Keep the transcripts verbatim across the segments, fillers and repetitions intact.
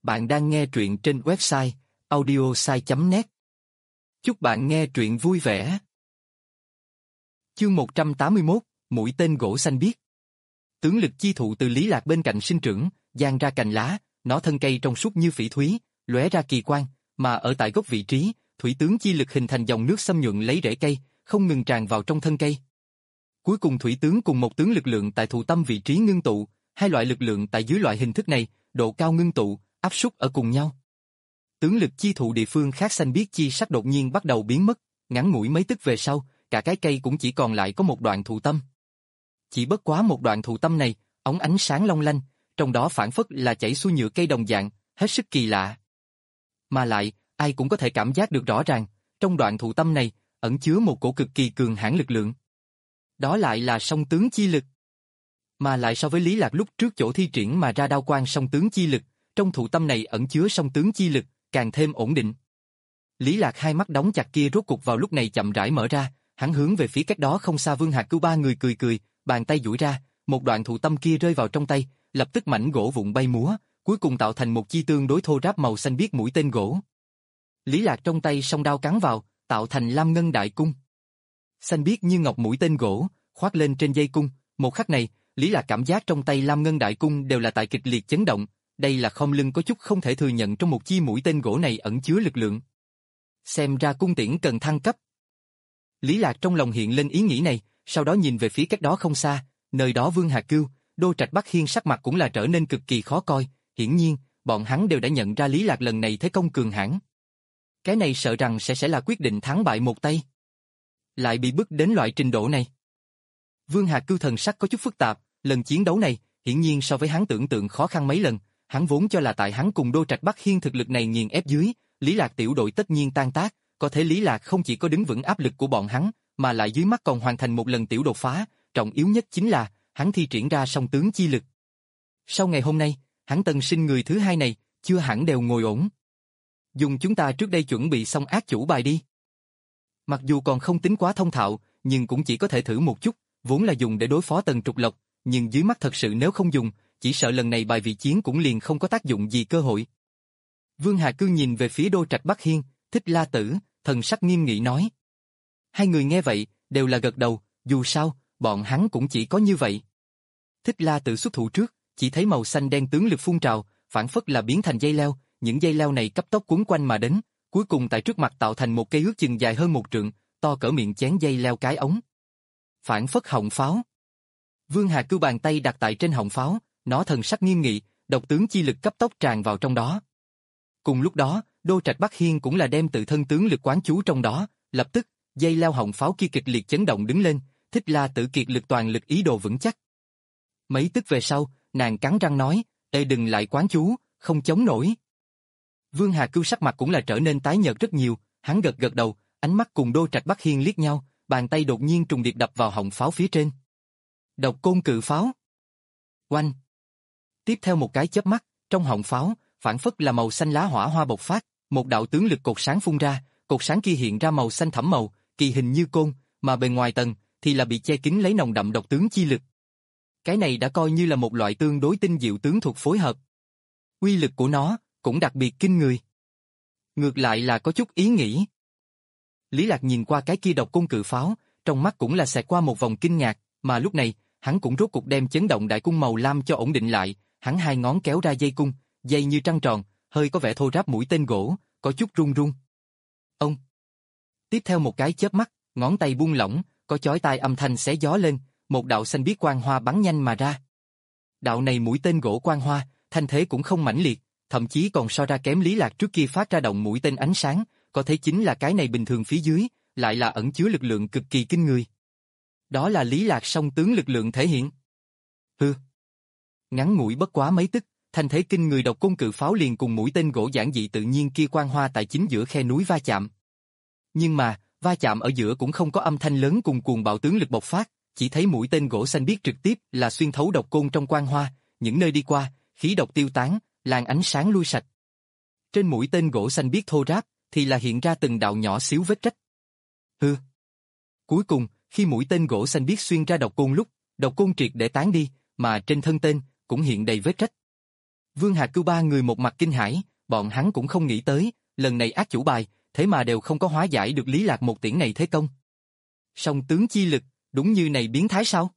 Bạn đang nghe truyện trên website audiosai chấm net. Chúc bạn nghe truyện vui vẻ. Chương một trăm tám mươi mốt, Mũi tên gỗ xanh biếc. Tướng lực chi thụ từ Lý Lạc bên cạnh sinh trưởng, dang ra cành lá, nó thân cây trong suốt như phỉ thúy, lóe ra kỳ quang, mà ở tại gốc vị trí, thủy tướng chi lực hình thành dòng nước xâm nhuận lấy rễ cây, không ngừng tràn vào trong thân cây. Cuối cùng thủy tướng cùng một tướng lực lượng tại thụ tâm vị trí ngưng tụ, hai loại lực lượng tại dưới loại hình thức này, độ cao ngưng tụ, áp suất ở cùng nhau. Tướng lực chi thụ địa phương khác xanh biếc chi sắc đột nhiên bắt đầu biến mất, ngắn ngủi mấy tức về sau, cả cái cây cũng chỉ còn lại có một đoạn thụ tâm. Chỉ bất quá một đoạn thụ tâm này, óng ánh sáng long lanh, trong đó phản phất là chảy xuôi nhựa cây đồng dạng, hết sức kỳ lạ. Mà lại, ai cũng có thể cảm giác được rõ ràng, trong đoạn thụ tâm này, ẩn chứa một cổ cực kỳ cường hãn lực lượng. Đó lại là song tướng chi lực. Mà lại so với Lý Lạc lúc trước chỗ thi triển mà ra đao quang song tướng chi lực, trong thụ tâm này ẩn chứa song tướng chi lực, càng thêm ổn định. Lý Lạc hai mắt đóng chặt kia rốt cục vào lúc này chậm rãi mở ra, hắn hướng về phía cách đó không xa Vương Hạc Cưu ba người cười cười, bàn tay duỗi ra, một đoạn thụ tâm kia rơi vào trong tay, lập tức mảnh gỗ vụn bay múa, cuối cùng tạo thành một chi tương đối thô ráp màu xanh biếc mũi tên gỗ. Lý Lạc trong tay song đao cắn vào, tạo thành lam ngân đại cung. Xanh biếc như ngọc mũi tên gỗ, khoác lên trên dây cung, một khắc này, Lý Lạc cảm giác trong tay lam ngân đại cung đều là tại kịch liệt chấn động, đây là khom lưng có chút không thể thừa nhận trong một chi mũi tên gỗ này ẩn chứa lực lượng. Xem ra cung tiễn cần thăng cấp. Lý Lạc trong lòng hiện lên ý nghĩ này, sau đó nhìn về phía cách đó không xa, nơi đó Vương Hạc Cưu, Đô Trạch Bắc Hiên sắc mặt cũng là trở nên cực kỳ khó coi, hiển nhiên, bọn hắn đều đã nhận ra Lý Lạc lần này thế công cường hãn. Cái này sợ rằng sẽ sẽ là quyết định thắng bại một tay. Lại bị bức đến loại trình độ này. Vương Hạc Cưu thần sắc có chút phức tạp, lần chiến đấu này, hiển nhiên so với hắn tưởng tượng khó khăn mấy lần, hắn vốn cho là tại hắn cùng Đô Trạch Bắc Hiên thực lực này nghiền ép dưới, Lý Lạc tiểu đội tất nhiên tan tác, có thể Lý Lạc không chỉ có đứng vững áp lực của bọn hắn, mà lại dưới mắt còn hoàn thành một lần tiểu đột phá, trọng yếu nhất chính là, hắn thi triển ra song tướng chi lực. Sau ngày hôm nay, hắn tân sinh người thứ hai này, chưa hẳn đều ngồi ổn. Dùng chúng ta trước đây chuẩn bị xong ác chủ bài đi. Mặc dù còn không tính quá thông thạo, nhưng cũng chỉ có thể thử một chút, vốn là dùng để đối phó Tần Trục Lộc, nhưng dưới mắt thật sự nếu không dùng, chỉ sợ lần này bài vị chiến cũng liền không có tác dụng gì cơ hội. Vương Hà Cương nhìn về phía Đô Trạch Bắc Hiên, Thích La Tử, thần sắc nghiêm nghị nói. Hai người nghe vậy, đều là gật đầu, dù sao, bọn hắn cũng chỉ có như vậy. Thích La Tử xuất thủ trước, chỉ thấy màu xanh đen tướng lực phun trào, phản phất là biến thành dây leo, những dây leo này cấp tốc quấn quanh mà đến, cuối cùng tại trước mặt tạo thành một cây ước chừng dài hơn một trượng, to cỡ miệng chén dây leo cái ống. Phản phất họng pháo. Vương Hà Cưu bàn tay đặt tại trên họng pháo, nó thần sắc nghiêm nghị, độc tướng chi lực cấp tốc tràn vào trong đó. Cùng lúc đó, Đô Trạch Bắc Hiên cũng là đem tự thân tướng lực quán chú trong đó, lập tức, dây leo họng pháo kia kịch liệt chấn động đứng lên, Thích La Tử kiệt lực toàn lực ý đồ vững chắc. Mấy tức về sau, nàng cắn răng nói, ê đừng lại quán chú, không chống nổi. Vương Hà Cưu sắc mặt cũng là trở nên tái nhợt rất nhiều, hắn gật gật đầu, ánh mắt cùng Đô Trạch Bắc Hiên liếc nhau, bàn tay đột nhiên trùng điệp đập vào họng pháo phía trên. Độc côn cự pháo. Oanh. Tiếp theo một cái chớp mắt, trong họng pháo, phản phất là màu xanh lá hỏa hoa bộc phát, một đạo tướng lực cột sáng phun ra, cột sáng kia hiện ra màu xanh thẫm màu, kỳ hình như côn, mà bề ngoài tầng thì là bị che kín lấy nồng đậm độc tướng chi lực. Cái này đã coi như là một loại tương đối tinh diệu tướng thuật phối hợp. Uy lực của nó cũng đặc biệt kinh người. Ngược lại là có chút ý nghĩ. Lý Lạc nhìn qua cái kia độc côn cự pháo, trong mắt cũng là xẹt qua một vòng kinh ngạc, mà lúc này, hắn cũng rốt cục đem chấn động đại cung màu lam cho ổn định lại, hắn hai ngón kéo ra dây cung, dây như trăng tròn, hơi có vẻ thô ráp mũi tên gỗ, có chút run run. Ông. Tiếp theo một cái chớp mắt, ngón tay buông lỏng, có chói tai âm thanh xé gió lên, một đạo xanh biếc quang hoa bắn nhanh mà ra. Đạo này mũi tên gỗ quang hoa, thanh thế cũng không mãnh liệt, thậm chí còn so ra kém Lý Lạc trước kia phát ra động mũi tên ánh sáng, có thể chính là cái này bình thường phía dưới, lại là ẩn chứa lực lượng cực kỳ kinh người. Đó là Lý Lạc song tướng lực lượng thể hiện. Hừ. Ngắn ngủi bất quá mấy tức, thanh thế kinh người độc côn cự pháo liền cùng mũi tên gỗ giản dị tự nhiên kia quang hoa tại chính giữa khe núi va chạm. Nhưng mà, va chạm ở giữa cũng không có âm thanh lớn cùng cuồng bạo tướng lực bộc phát, chỉ thấy mũi tên gỗ xanh biếc trực tiếp là xuyên thấu độc côn trong quang hoa, những nơi đi qua, khí độc tiêu tán, làn ánh sáng lui sạch. Trên mũi tên gỗ xanh biếc thô ráp thì là hiện ra từng đạo nhỏ xíu vết rách. Hừ. Cuối cùng, khi mũi tên gỗ xanh biếc xuyên ra độc côn lúc, độc côn triệt để tán đi, mà trên thân tên cũng hiện đầy vết rách. Vương Hà Cưu ba người một mặt kinh hãi, bọn hắn cũng không nghĩ tới, lần này ác chủ bài, thế mà đều không có hóa giải được Lý Lạc một tiễn này thế công. Song tướng chi lực, đúng như này biến thái sao?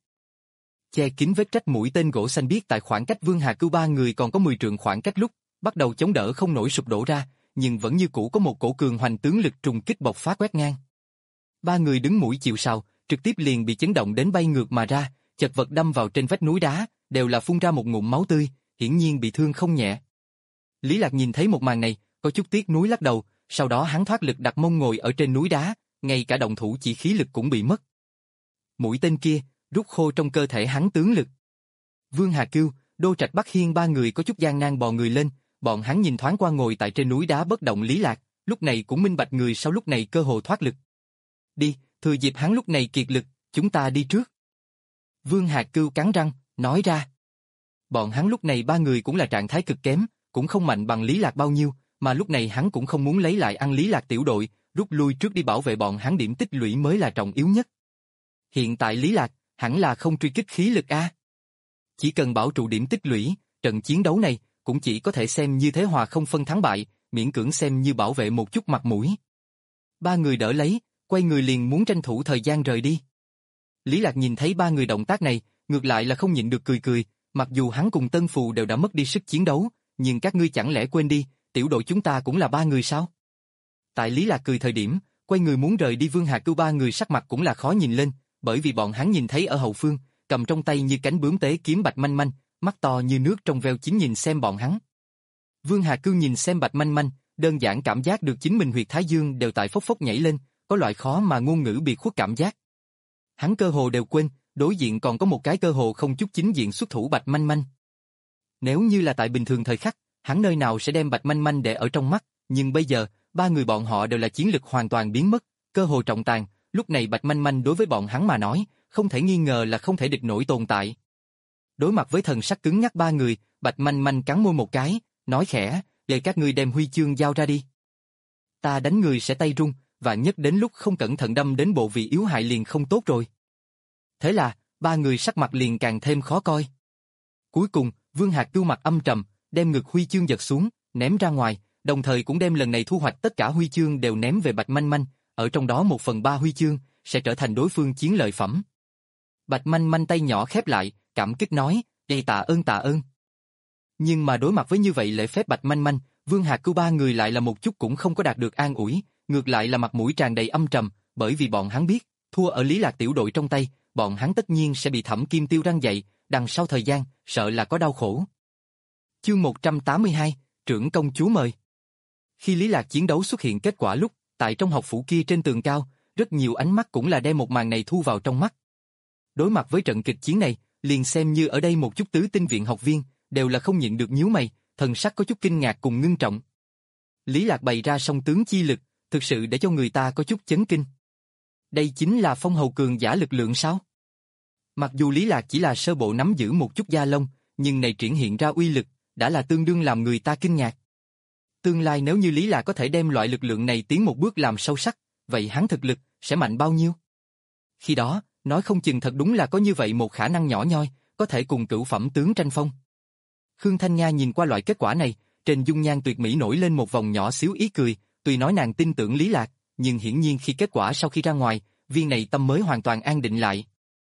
Che kín vết rách mũi tên gỗ xanh biếc tại khoảng cách Vương Hà Cưu ba người còn có mười trượng khoảng cách lúc, bắt đầu chống đỡ không nổi sụp đổ ra, nhưng vẫn như cũ có một cổ cường hoành tướng lực trùng kích bộc phát quét ngang. Ba người đứng mũi chịu sào, trực tiếp liền bị chấn động đến bay ngược mà ra, chật vật đâm vào trên vách núi đá, đều là phun ra một ngụm máu tươi, hiển nhiên bị thương không nhẹ. Lý Lạc nhìn thấy một màn này, có chút tiếc nuối lắc đầu, sau đó hắn thoát lực đặt mông ngồi ở trên núi đá, ngay cả động thủ chỉ khí lực cũng bị mất. Mũi tên kia, rút khô trong cơ thể hắn tướng lực. Vương Hà Cưu, Đô Trạch Bắc Hiên ba người có chút gian nan bò người lên, bọn hắn nhìn thoáng qua ngồi tại trên núi đá bất động Lý Lạc, lúc này cũng minh bạch người sau lúc này cơ hồ thoát lực. Đi, thừa dịp hắn lúc này kiệt lực, chúng ta đi trước. Vương Hà Cưu cắn răng, nói ra. Bọn hắn lúc này ba người cũng là trạng thái cực kém, cũng không mạnh bằng Lý Lạc bao nhiêu, mà lúc này hắn cũng không muốn lấy lại ăn Lý Lạc tiểu đội, rút lui trước đi bảo vệ bọn hắn điểm tích lũy mới là trọng yếu nhất. Hiện tại Lý Lạc, hẳn là không truy kích khí lực a. Chỉ cần bảo trụ điểm tích lũy, trận chiến đấu này cũng chỉ có thể xem như thế hòa không phân thắng bại, miễn cưỡng xem như bảo vệ một chút mặt mũi. Ba người đỡ lấy, quay người liền muốn tranh thủ thời gian rời đi. Lý Lạc nhìn thấy ba người động tác này, ngược lại là không nhịn được cười cười, mặc dù hắn cùng Tân Phù đều đã mất đi sức chiến đấu, nhưng các ngươi chẳng lẽ quên đi, tiểu đội chúng ta cũng là ba người sao? Tại Lý Lạc cười thời điểm, quay người muốn rời đi Vương Hà Cưu ba người sắc mặt cũng là khó nhìn lên, bởi vì bọn hắn nhìn thấy ở hậu phương, cầm trong tay như cánh bướm tế kiếm Bạch Manh Manh, mắt to như nước trong veo chính nhìn xem bọn hắn. Vương Hà Cưu nhìn xem Bạch Manh Manh, đơn giản cảm giác được chính mình huyệt thái dương đều tại phốc phốc nhảy lên, có loại khó mà ngôn ngữ biệt khuất cảm giác. Hắn cơ hồ đều quên, đối diện còn có một cái cơ hồ không chút chính diện xuất thủ Bạch Manh Manh. Nếu như là tại bình thường thời khắc, hắn nơi nào sẽ đem Bạch Manh Manh để ở trong mắt, nhưng bây giờ, ba người bọn họ đều là chiến lực hoàn toàn biến mất, cơ hồ trọng tàn, lúc này Bạch Manh Manh đối với bọn hắn mà nói, không thể nghi ngờ là không thể địch nổi tồn tại. Đối mặt với thần sắc cứng nhắc ba người, Bạch Manh Manh cắn môi một cái, nói khẽ, để các ngươi đem huy chương giao ra đi. Ta đánh người sẽ tay run, và nhất đến lúc không cẩn thận đâm đến bộ vị yếu hại liền không tốt rồi. Thế là, ba người sắc mặt liền càng thêm khó coi. Cuối cùng, Vương Hạc Cưu mặt âm trầm, đem ngực huy chương giật xuống, ném ra ngoài, đồng thời cũng đem lần này thu hoạch tất cả huy chương đều ném về Bạch Manh Manh, ở trong đó một phần ba huy chương sẽ trở thành đối phương chiến lợi phẩm. Bạch Manh Manh tay nhỏ khép lại, cảm kích nói, "Ê tạ ơn tạ ơn." Nhưng mà đối mặt với như vậy lễ phép Bạch Manh Manh, Vương Hạc Cưu ba người lại là một chút cũng không có đạt được an ủi, ngược lại là mặt mũi tràn đầy âm trầm, bởi vì bọn hắn biết, thua ở Lý Lạc tiểu đội trong tay, bọn hắn tất nhiên sẽ bị Thẩm Kim Tiêu răng dậy, đằng sau thời gian, sợ là có đau khổ. Chương một trăm tám mươi hai, trưởng công chúa mời. Khi Lý Lạc chiến đấu xuất hiện kết quả lúc, tại trong học phủ kia trên tường cao, rất nhiều ánh mắt cũng là đem một màn này thu vào trong mắt. Đối mặt với trận kịch chiến này, liền xem như ở đây một chút tứ tinh viện học viên, đều là không nhịn được nhíu mày, thần sắc có chút kinh ngạc cùng ngưng trọng. Lý Lạc bày ra song tướng chi lực, thực sự để cho người ta có chút chấn kinh. Đây chính là phong hầu cường giả lực lượng sao? Mặc dù Lý Lạc chỉ là sơ bộ nắm giữ một chút da lông, nhưng này triển hiện ra uy lực, đã là tương đương làm người ta kinh ngạc. Tương lai nếu như Lý Lạc có thể đem loại lực lượng này tiến một bước làm sâu sắc, vậy hắn thực lực sẽ mạnh bao nhiêu? Khi đó, nói không chừng thật đúng là có như vậy một khả năng nhỏ nhoi, có thể cùng cửu phẩm tướng tranh phong. Khương Thanh Nga nhìn qua loại kết quả này, trên dung nhan tuyệt mỹ nổi lên một vòng nhỏ xíu ý cười, tuy nói nàng tin tưởng Lý Lạc, nhưng hiển nhiên khi kết quả sau khi ra ngoài, viên này tâm mới hoàn toàn an định lại.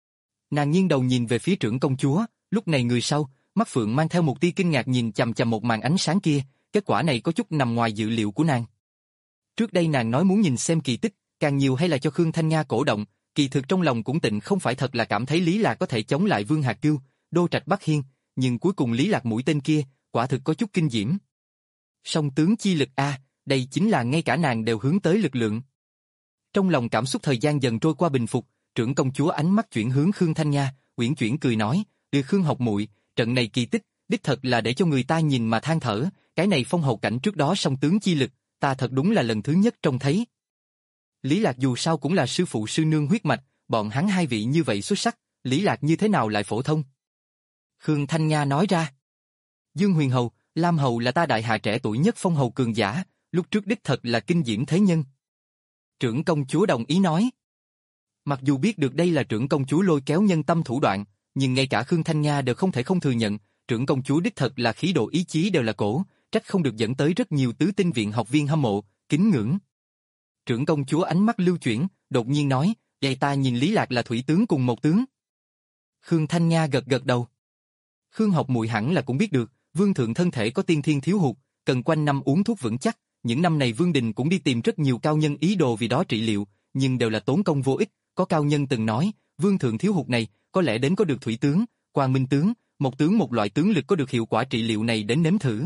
Nàng nghiêng đầu nhìn về phía trưởng công chúa, lúc này người sau, mắt phượng mang theo một tia kinh ngạc nhìn chằm chằm một màn ánh sáng kia, kết quả này có chút nằm ngoài dự liệu của nàng. Trước đây nàng nói muốn nhìn xem kỳ tích, càng nhiều hay là cho Khương Thanh Nga cổ động, kỳ thực trong lòng cũng tịnh không phải thật là cảm thấy Lý Lạc có thể chống lại Vương Hạc Cưu, Đô Trạch Bắc Hiên, nhưng cuối cùng Lý Lạc mũi tên kia, quả thực có chút kinh diễm. Song tướng chi lực a, đây chính là ngay cả nàng đều hướng tới lực lượng. Trong lòng cảm xúc thời gian dần trôi qua bình phục, trưởng công chúa ánh mắt chuyển hướng Khương Thanh Nga, uyển chuyển cười nói, "Đưa Khương học muội, trận này kỳ tích, đích thật là để cho người ta nhìn mà than thở, cái này phong hầu cảnh trước đó song tướng chi lực, ta thật đúng là lần thứ nhất trông thấy." Lý Lạc dù sao cũng là sư phụ sư nương huyết mạch, bọn hắn hai vị như vậy xuất sắc, Lý Lạc như thế nào lại phổ thông? Khương Thanh Nga nói ra, Dương Huyền Hầu, Lam Hầu là ta đại hạ trẻ tuổi nhất phong hầu cường giả, lúc trước đích thật là kinh diễm thế nhân. Trưởng công chúa đồng ý nói. Mặc dù biết được đây là trưởng công chúa lôi kéo nhân tâm thủ đoạn, nhưng ngay cả Khương Thanh Nga đều không thể không thừa nhận, trưởng công chúa đích thật là khí độ ý chí đều là cổ, trách không được dẫn tới rất nhiều tứ tinh viện học viên hâm mộ, kính ngưỡng. Trưởng công chúa ánh mắt lưu chuyển, đột nhiên nói, vậy ta nhìn Lý Lạc là thủy tướng cùng một tướng. Khương Thanh Nga gật gật đầu. Khương học muội hẳn là cũng biết được, vương thượng thân thể có tiên thiên thiếu hụt, cần quanh năm uống thuốc vững chắc, những năm này Vương Đình cũng đi tìm rất nhiều cao nhân ý đồ vì đó trị liệu, nhưng đều là tốn công vô ích, có cao nhân từng nói, vương thượng thiếu hụt này, có lẽ đến có được thủy tướng, quang minh tướng, một tướng một loại tướng lực có được hiệu quả trị liệu này đến nếm thử.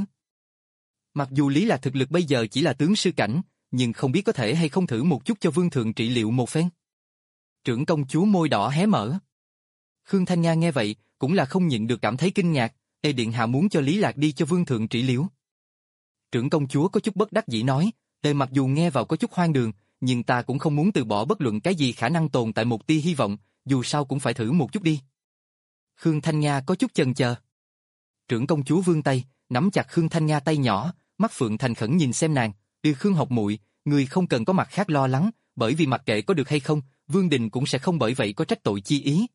Mặc dù Lý Lạc thực lực bây giờ chỉ là tướng sư cảnh, nhưng không biết có thể hay không thử một chút cho vương thượng trị liệu một phen. Trưởng công chúa môi đỏ hé mở. Khương Thanh Nga nghe vậy, cũng là không nhịn được cảm thấy kinh ngạc, Ê điện hạ muốn cho Lý Lạc đi cho vương thượng trị liệu. Trưởng công chúa có chút bất đắc dĩ nói, Ê mặc dù nghe vào có chút hoang đường, nhưng ta cũng không muốn từ bỏ bất luận cái gì khả năng tồn tại một tia hy vọng, dù sao cũng phải thử một chút đi. Khương Thanh Nga có chút chần chờ. Trưởng công chúa vươn tay, nắm chặt Khương Thanh Nga tay nhỏ, mắt phượng thành khẩn nhìn xem nàng, "Ư Khương học muội, người không cần có mặt khác lo lắng, bởi vì mặc kệ có được hay không, Vương Đình cũng sẽ không bởi vậy có trách tội chi ý.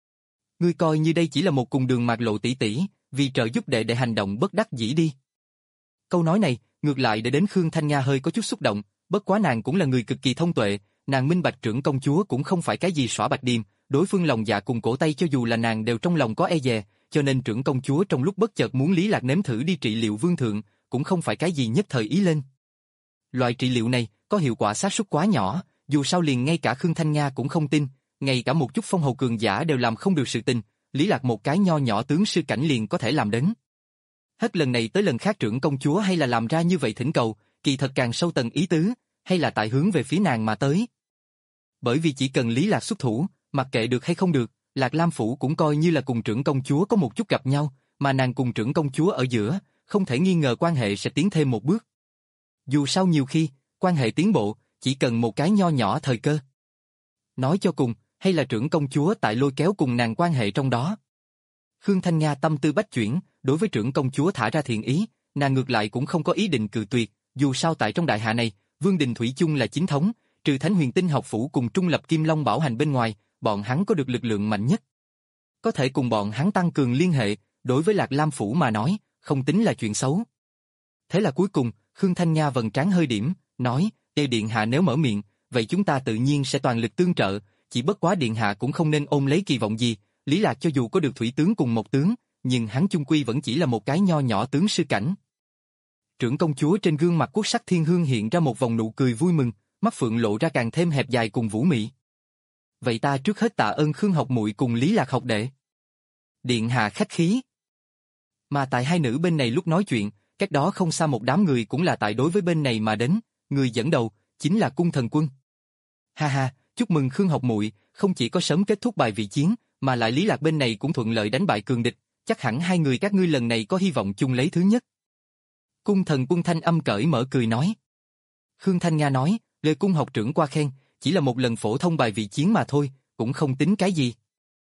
Ngươi coi như đây chỉ là một cùng đường mạc lộ tỷ tỷ, vì trợ giúp đệ đệ hành động bất đắc dĩ đi." Câu nói này, ngược lại để đến Khương Thanh Nga hơi có chút xúc động, bất quá nàng cũng là người cực kỳ thông tuệ, nàng minh bạch trưởng công chúa cũng không phải cái gì xõa bạch điềm, đối phương lòng dạ cùng cổ tay cho dù là nàng đều trong lòng có e dè, cho nên trưởng công chúa trong lúc bất chợt muốn Lý Lạc nếm thử đi trị liệu vương thượng, cũng không phải cái gì nhất thời ý lên. Loại trị liệu này có hiệu quả xác suất quá nhỏ, dù sao liền ngay cả Khương Thanh Nga cũng không tin, ngay cả một chút phong hầu cường giả đều làm không được sự tình, Lý Lạc một cái nho nhỏ tướng sư cảnh liền có thể làm đến. Hết lần này tới lần khác trưởng công chúa hay là làm ra như vậy thỉnh cầu, kỳ thật càng sâu tầng ý tứ, hay là tại hướng về phía nàng mà tới. Bởi vì chỉ cần Lý Lạc xuất thủ, mặc kệ được hay không được, Lạc Lam Phủ cũng coi như là cùng trưởng công chúa có một chút gặp nhau, mà nàng cùng trưởng công chúa ở giữa, không thể nghi ngờ quan hệ sẽ tiến thêm một bước. Dù sao nhiều khi, quan hệ tiến bộ, chỉ cần một cái nho nhỏ thời cơ. Nói cho cùng, hay là trưởng công chúa tại lôi kéo cùng nàng quan hệ trong đó. Khương Thanh Nga tâm tư bách chuyển, đối với trưởng công chúa thả ra thiện ý, nàng ngược lại cũng không có ý định cự tuyệt, dù sao tại trong đại hạ này, Vương Đình Thủy chung là chính thống, trừ Thánh Huyền Tinh học phủ cùng Trung Lập Kim Long Bảo Hành bên ngoài, bọn hắn có được lực lượng mạnh nhất. Có thể cùng bọn hắn tăng cường liên hệ, đối với Lạc Lam Phủ mà nói, không tính là chuyện xấu. Thế là cuối cùng, Khương Thanh Nga vầng trán hơi điểm, nói, Ê điện hạ nếu mở miệng, vậy chúng ta tự nhiên sẽ toàn lực tương trợ, chỉ bất quá điện hạ cũng không nên ôm lấy kỳ vọng gì, Lý Lạc cho dù có được thủy tướng cùng một tướng, nhưng hắn chung quy vẫn chỉ là một cái nho nhỏ tướng sư cảnh. Trưởng công chúa trên gương mặt quốc sắc thiên hương hiện ra một vòng nụ cười vui mừng, mắt phượng lộ ra càng thêm hẹp dài cùng vũ mị. Vậy ta trước hết tạ ơn Khương học muội cùng Lý Lạc học đệ. Điện hạ khách khí. Mà tại hai nữ bên này lúc nói chuyện, cách đó không xa một đám người cũng là tại đối với bên này mà đến, người dẫn đầu chính là Cung Thần Quân. Ha ha, chúc mừng Khương học muội, không chỉ có sớm kết thúc bài vị chiến, mà lại Lý Lạc bên này cũng thuận lợi đánh bại cường địch, chắc hẳn hai người các ngươi lần này có hy vọng chung lấy thứ nhất. Cung Thần Quân thanh âm cởi mở cười nói. Khương Thanh Nga nói, lời cung học trưởng qua khen, chỉ là một lần phổ thông bài vị chiến mà thôi, cũng không tính cái gì.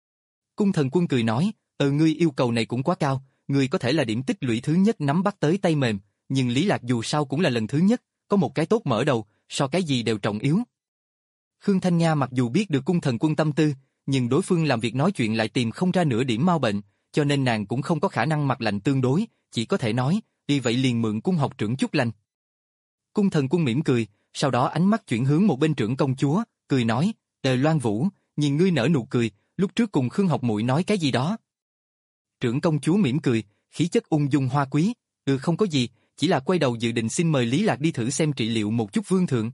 Cung Thần Quân cười nói, ờ ngươi yêu cầu này cũng quá cao, ngươi có thể là điểm tích lũy thứ nhất nắm bắt tới tay mềm, nhưng Lý Lạc dù sao cũng là lần thứ nhất, có một cái tốt mở đầu, so cái gì đều trọng yếu. Khương Thanh Nga mặc dù biết được Cung Thần Quân tâm tư, nhưng đối phương làm việc nói chuyện lại tìm không ra nửa điểm mau bệnh, cho nên nàng cũng không có khả năng mặt lạnh tương đối, chỉ có thể nói, đi vậy liền mượn cung học trưởng chút lành. Cung Thần Quân mỉm cười, sau đó ánh mắt chuyển hướng một bên trưởng công chúa, cười nói, Tề Loan Vũ, nhìn ngươi nở nụ cười, lúc trước cùng Khương học muội nói cái gì đó. Trưởng công chúa mỉm cười, khí chất ung dung hoa quý, ừ không có gì, chỉ là quay đầu dự định xin mời Lý Lạc đi thử xem trị liệu một chút vương thượng.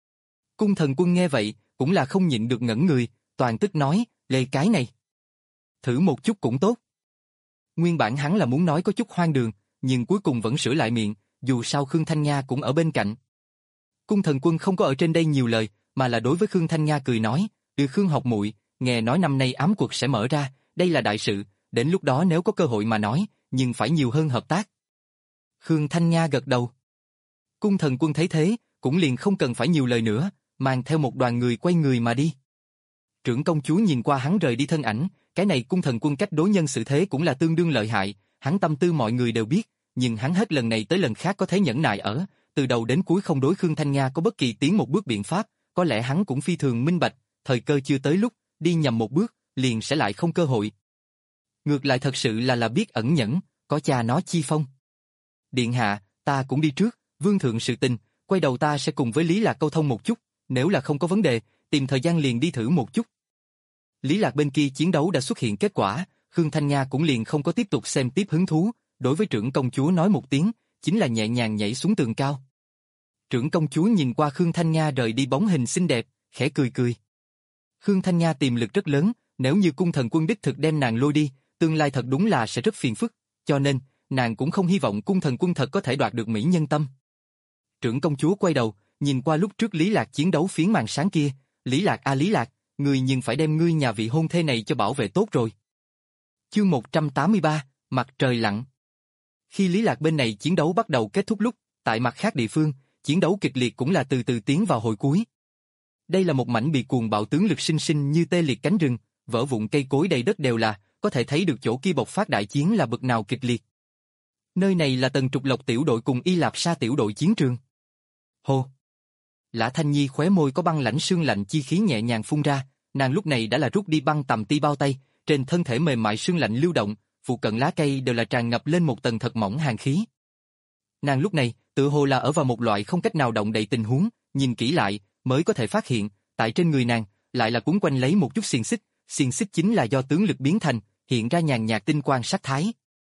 Cung Thần Quân nghe vậy, cũng là không nhịn được ngẩn người, toàn tức nói, lê cái này. Thử một chút cũng tốt. Nguyên bản hắn là muốn nói có chút hoang đường, nhưng cuối cùng vẫn sửa lại miệng, dù sao Khương Thanh Nga cũng ở bên cạnh. Cung Thần Quân không có ở trên đây nhiều lời, mà là đối với Khương Thanh Nga cười nói, "Ừ Khương học muội, nghe nói năm nay ám quật sẽ mở ra, đây là đại sự, đến lúc đó nếu có cơ hội mà nói, nhưng phải nhiều hơn hợp tác." Khương Thanh Nga gật đầu. Cung Thần Quân thấy thế, cũng liền không cần phải nhiều lời nữa, mang theo một đoàn người quay người mà đi. Trưởng công chúa nhìn qua hắn rời đi thân ảnh, cái này Cung Thần Quân cách đối nhân xử thế cũng là tương đương lợi hại, hắn tâm tư mọi người đều biết, nhưng hắn hết lần này tới lần khác có thể nhẫn nại ở, từ đầu đến cuối không đối Khương Thanh Nga có bất kỳ tiến một bước biện pháp, có lẽ hắn cũng phi thường minh bạch, thời cơ chưa tới lúc, đi nhầm một bước, liền sẽ lại không cơ hội. Ngược lại thật sự là là biết ẩn nhẫn, có cha nó chi phong. Điện hạ, ta cũng đi trước, vương thượng sự tình, quay đầu ta sẽ cùng với Lý Lạc câu thông một chút, nếu là không có vấn đề, tìm thời gian liền đi thử một chút. Lý Lạc bên kia chiến đấu đã xuất hiện kết quả, Khương Thanh Nga cũng liền không có tiếp tục xem tiếp hứng thú, đối với trưởng công chúa nói một tiếng, chính là nhẹ nhàng nhảy xuống tường cao. Trưởng công chúa nhìn qua Khương Thanh Nga rời đi bóng hình xinh đẹp, khẽ cười cười. Khương Thanh Nga tiềm lực rất lớn, nếu như cung thần quân đích thực đem nàng lôi đi, tương lai thật đúng là sẽ rất phiền phức, cho nên, nàng cũng không hy vọng cung thần quân thật có thể đoạt được mỹ nhân tâm. Trưởng công chúa quay đầu, nhìn qua lúc trước Lý Lạc chiến đấu phiến màn sáng kia, Lý Lạc a Lý Lạc, ngươi nhưng phải đem ngươi nhà vị hôn thê này cho bảo vệ tốt rồi. Chương một trăm tám mươi ba, mặt trời lặn. Khi Lý Lạc bên này chiến đấu bắt đầu kết thúc lúc, tại mặt khác địa phương, chiến đấu kịch liệt cũng là từ từ tiến vào hồi cuối. Đây là một mảnh bị cuồng bạo tướng lực sinh sinh như tê liệt cánh rừng, vỡ vụn cây cối đầy đất đều là, có thể thấy được chỗ kia bộc phát đại chiến là bực nào kịch liệt. Nơi này là Tần Trục Lộc tiểu đội cùng Y Lạp Sa tiểu đội chiến trường. Hô! Lã Thanh Nhi khóe môi có băng lãnh sương lạnh chi khí nhẹ nhàng phun ra, nàng lúc này đã là rút đi băng tầm ti bao tay, trên thân thể mềm mại sương lạnh lưu động, phụ cận lá cây đều là tràn ngập lên một tầng thật mỏng hàn khí. Nàng lúc này, tự hồ là ở vào một loại không cách nào động đậy tình huống, nhìn kỹ lại, mới có thể phát hiện, tại trên người nàng, lại là cuốn quanh lấy một chút xiềng xích, xiềng xích chính là do tướng lực biến thành, hiện ra nhàn nhạt tinh quang sắc thái.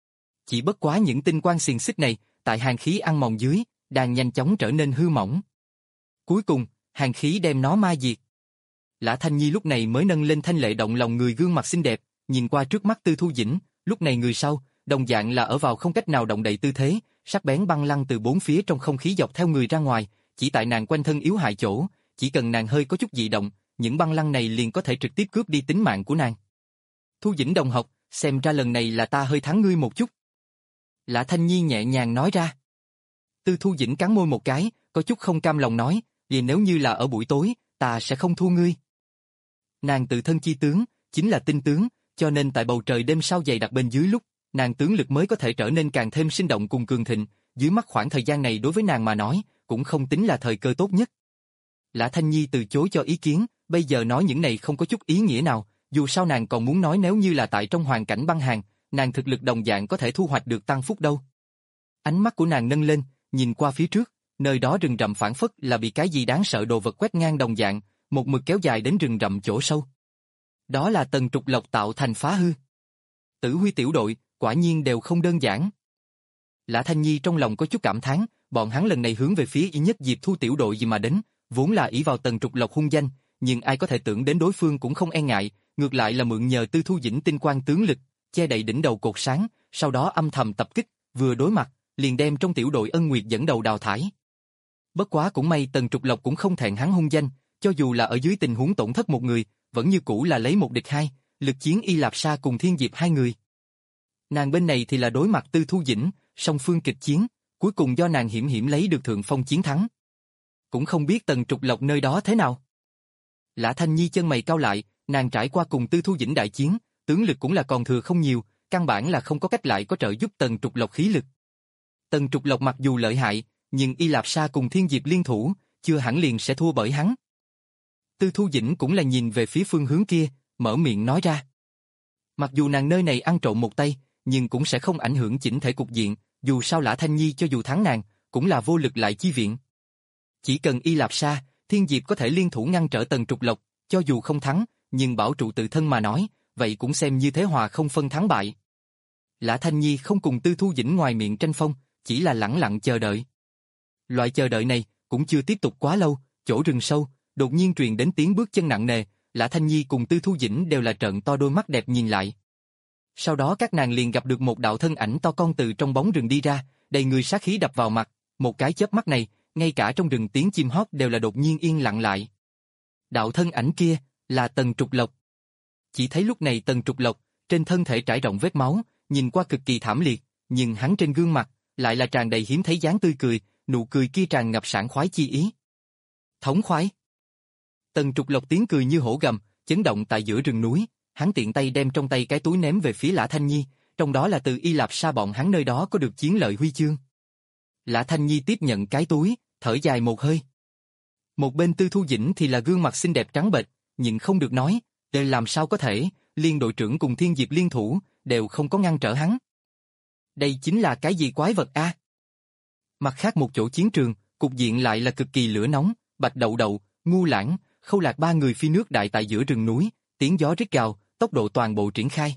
Chỉ bất quá những tinh quang xiềng xích này, tại hàn khí ăn mòn dưới, đang nhanh chóng trở nên hư mỏng. Cuối cùng, hàn khí đem nó ma diệt. Lã Thanh Nhi lúc này mới nâng lên thanh lệ động lòng người gương mặt xinh đẹp, nhìn qua trước mắt Tư Thu Dĩnh, lúc này người sau, đồng dạng là ở vào không cách nào động đậy tư thế, sắc bén băng lăng từ bốn phía trong không khí dọc theo người ra ngoài, chỉ tại nàng quanh thân yếu hại chỗ, chỉ cần nàng hơi có chút dị động, những băng lăng này liền có thể trực tiếp cướp đi tính mạng của nàng. Thu Dĩnh đồng học, xem ra lần này là ta hơi thắng ngươi một chút. Lã Thanh Nhi nhẹ nhàng nói ra. Tư Thu Dĩnh cắn môi một cái, có chút không cam lòng nói, vì nếu như là ở buổi tối, ta sẽ không thua ngươi. Nàng tự thân chi tướng, chính là tinh tướng, cho nên tại bầu trời đêm sao dày đặc bên dưới lúc, nàng tướng lực mới có thể trở nên càng thêm sinh động cùng cường thịnh, dưới mắt khoảng thời gian này đối với nàng mà nói, cũng không tính là thời cơ tốt nhất. Lã Thanh Nhi từ chối cho ý kiến, bây giờ nói những này không có chút ý nghĩa nào, dù sao nàng còn muốn nói nếu như là tại trong hoàn cảnh băng hàn, nàng thực lực đồng dạng có thể thu hoạch được tăng phúc đâu. Ánh mắt của nàng nâng lên, nhìn qua phía trước, nơi đó rừng rậm phảng phất là bị cái gì đáng sợ đồ vật quét ngang đồng dạng, một mực kéo dài đến rừng rậm chỗ sâu. Đó là Tần Trục Lộc tạo thành phá hư. Tử Huy tiểu đội, quả nhiên đều không đơn giản. Lã Thanh Nhi trong lòng có chút cảm thán, bọn hắn lần này hướng về phía Y Nhất Diệp Thu tiểu đội gì mà đến, vốn là ỷ vào Tần Trục Lộc hung danh, nhưng ai có thể tưởng đến đối phương cũng không e ngại, ngược lại là mượn nhờ Tư Thu Dĩnh tinh quang tướng lực, che đậy đỉnh đầu cột sáng, sau đó âm thầm tập kích, vừa đối mặt, liền đem trong tiểu đội Ân Nguyệt dẫn đầu đào thải. Bất quá cũng may Tần Trục Lộc cũng không thẹn hắn hung danh, cho dù là ở dưới tình huống tổn thất một người, vẫn như cũ là lấy một địch hai, lực chiến Y Lạp Sa cùng Thiên Diệp hai người. Nàng bên này thì là đối mặt Tư Thu Dĩnh, song phương kịch chiến, cuối cùng do nàng hiểm hiểm lấy được thượng phong chiến thắng. Cũng không biết Tần Trục Lộc nơi đó thế nào. Lã Thanh Nhi chân mày cau lại, nàng trải qua cùng Tư Thu Dĩnh đại chiến, tướng lực cũng là còn thừa không nhiều, căn bản là không có cách lại có trợ giúp Tần Trục Lộc khí lực. Tần Trục Lộc mặc dù lợi hại, nhưng Y Lạp Sa cùng Thiên Diệp liên thủ, chưa hẳn liền sẽ thua bởi hắn. Tư Thu Dĩnh cũng là nhìn về phía phương hướng kia, mở miệng nói ra. Mặc dù nàng nơi này ăn trộm một tay, nhưng cũng sẽ không ảnh hưởng chỉnh thể cục diện, dù sao Lã Thanh Nhi cho dù thắng nàng, cũng là vô lực lại chi viện. Chỉ cần Y Lạp Sa, Thiên Diệp có thể liên thủ ngăn trở Tần Trục Lộc, cho dù không thắng, nhưng bảo trụ tự thân mà nói, vậy cũng xem như thế hòa không phân thắng bại. Lã Thanh Nhi không cùng Tư Thu Dĩnh ngoài miệng tranh phong, chỉ là lẳng lặng chờ đợi. Loại chờ đợi này cũng chưa tiếp tục quá lâu, chỗ rừng sâu, đột nhiên truyền đến tiếng bước chân nặng nề, Lã Thanh Nhi cùng Tư Thu Dĩnh đều là trợn to đôi mắt đẹp nhìn lại. Sau đó các nàng liền gặp được một đạo thân ảnh to con từ trong bóng rừng đi ra, đầy người sát khí đập vào mặt, một cái chớp mắt này, ngay cả trong rừng tiếng chim hót đều là đột nhiên yên lặng lại. Đạo thân ảnh kia là Tần Trục Lộc. Chỉ thấy lúc này Tần Trục Lộc, trên thân thể trải rộng vết máu, nhìn qua cực kỳ thảm liệt, nhưng hắn trên gương mặt lại là tràn đầy hiếm thấy dáng tươi cười, nụ cười kia tràn ngập sảng khoái chi ý. Thống khoái. Tần Trục Lộc tiếng cười như hổ gầm, chấn động tại giữa rừng núi, hắn tiện tay đem trong tay cái túi ném về phía Lã Thanh Nhi, trong đó là từ Y Lạp Sa bọn hắn nơi đó có được chiến lợi huy chương. Lã Thanh Nhi tiếp nhận cái túi, thở dài một hơi. Một bên Tư Thu Dĩnh thì là gương mặt xinh đẹp trắng bệch, nhưng không được nói, để làm sao có thể, liên đội trưởng cùng Thiên Diệp liên thủ, đều không có ngăn trở hắn. Đây chính là cái gì quái vật a? Mặt khác một chỗ chiến trường, cục diện lại là cực kỳ lửa nóng, Bạch Đậu Đậu, Ngu Lãng, Khâu Lạc ba người phi nước đại tại giữa rừng núi, tiếng gió rít gào, tốc độ toàn bộ triển khai.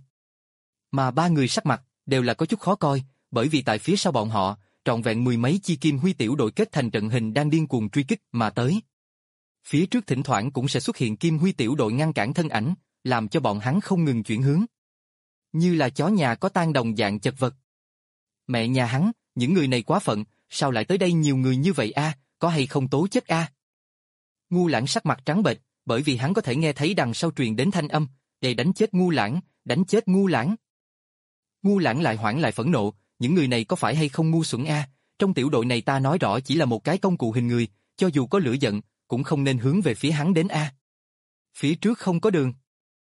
Mà ba người sắc mặt đều là có chút khó coi, bởi vì tại phía sau bọn họ, trọn vẹn mười mấy chi Kim Huy tiểu đội kết thành trận hình đang điên cuồng truy kích mà tới. Phía trước thỉnh thoảng cũng sẽ xuất hiện Kim Huy tiểu đội ngăn cản thân ảnh, làm cho bọn hắn không ngừng chuyển hướng. Như là chó nhà có tang đồng dạng chật vật. Mẹ nhà hắn, những người này quá phận, sao lại tới đây nhiều người như vậy a, có hay không tố chết a? Ngu Lãng sắc mặt trắng bệch, bởi vì hắn có thể nghe thấy đằng sau truyền đến thanh âm, "Để đánh chết Ngu Lãng, đánh chết Ngu Lãng." Ngu Lãng lại hoảng lại phẫn nộ, những người này có phải hay không ngu xuẩn a? Trong tiểu đội này ta nói rõ chỉ là một cái công cụ hình người, cho dù có lửa giận, cũng không nên hướng về phía hắn đến a. Phía trước không có đường.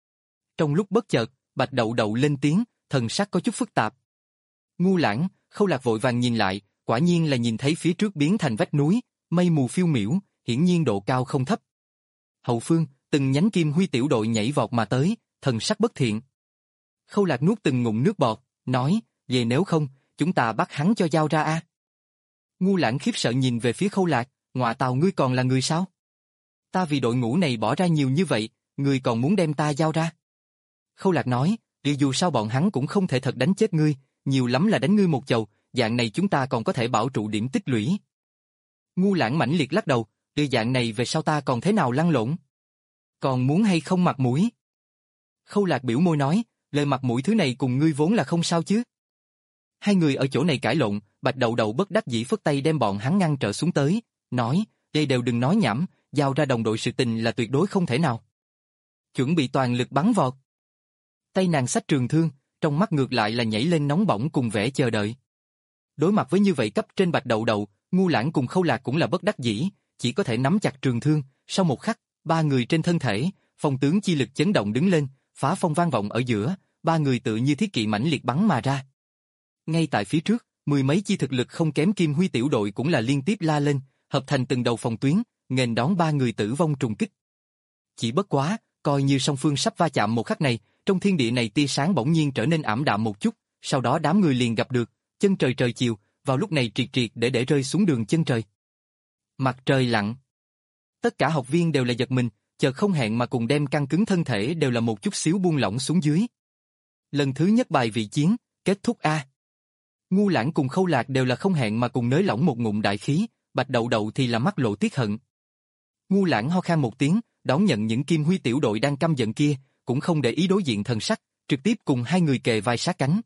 Trong lúc bất chợt, Bạch Đậu Đậu lên tiếng, thần sắc có chút phức tạp. Ngu Lãng, Khâu Lạc vội vàng nhìn lại, quả nhiên là nhìn thấy phía trước biến thành vách núi, mây mù phiêu miểu, hiển nhiên độ cao không thấp. Hậu phương, từng nhánh Kim Huy tiểu đội nhảy vọt mà tới, thần sắc bất thiện. Khâu Lạc nuốt từng ngụm nước bọt, nói, về nếu không, chúng ta bắt hắn cho giao ra a. Ngu Lãng khiếp sợ nhìn về phía Khâu Lạc, ngọa tào ngươi còn là người sao? Ta vì đội ngũ này bỏ ra nhiều như vậy, ngươi còn muốn đem ta giao ra? Khâu Lạc nói, điều dù sao bọn hắn cũng không thể thật đánh chết ngươi, nhiều lắm là đánh ngươi một chầu, dạng này chúng ta còn có thể bảo trụ điểm tích lũy. Ngu Lãng mãnh liệt lắc đầu, đưa dạng này về sau ta còn thế nào lăn lộn? Còn muốn hay không mặt mũi? Khâu Lạc biểu môi nói, lời mặt mũi thứ này cùng ngươi vốn là không sao chứ. Hai người ở chỗ này cãi lộn, Bạch Đậu Đậu bất đắc dĩ phất tay đem bọn hắn ngăn trở xuống tới, nói, đây đều đừng nói nhảm, giao ra đồng đội sự tình là tuyệt đối không thể nào. Chuẩn bị toàn lực bắn vọt. Tay nàng xách trường thương, trong mắt ngược lại là nhảy lên nóng bỏng cùng vẻ chờ đợi. Đối mặt với như vậy cấp trên Bạch Đậu Đậu, Ngu Lãng cùng Khâu Lạc cũng là bất đắc dĩ, chỉ có thể nắm chặt trường thương, sau một khắc, ba người trên thân thể, phong tướng chi lực chấn động đứng lên, phá phong vang vọng ở giữa, ba người tự như thiết kỵ mãnh liệt bắn mà ra. Ngay tại phía trước, mười mấy chi thực lực không kém Kim Huy tiểu đội cũng là liên tiếp la lên, hợp thành từng đầu phòng tuyến, nghênh đón ba người tử vong trùng kích. Chỉ bất quá, coi như song phương sắp va chạm một khắc này, trong thiên địa này tia sáng bỗng nhiên trở nên ảm đạm một chút, sau đó đám người liền gặp được, chân trời trời chiều, vào lúc này triệt triệt để để rơi xuống đường chân trời. Mặt trời lặn. Tất cả học viên đều là giật mình, chợt không hẹn mà cùng đem căng cứng thân thể đều là một chút xíu buông lỏng xuống dưới. Lần thứ nhất bài vị chiến, kết thúc a. Ngu Lãng cùng Khâu Lạc đều là không hẹn mà cùng nới lỏng một ngụm đại khí, Bạch Đậu Đậu thì là mắt lộ tiếc hận. Ngu Lãng ho khan một tiếng, đón nhận những Kim Huy tiểu đội đang căm giận kia, cũng không để ý đối diện thần sắc, trực tiếp cùng hai người kề vai sát cánh.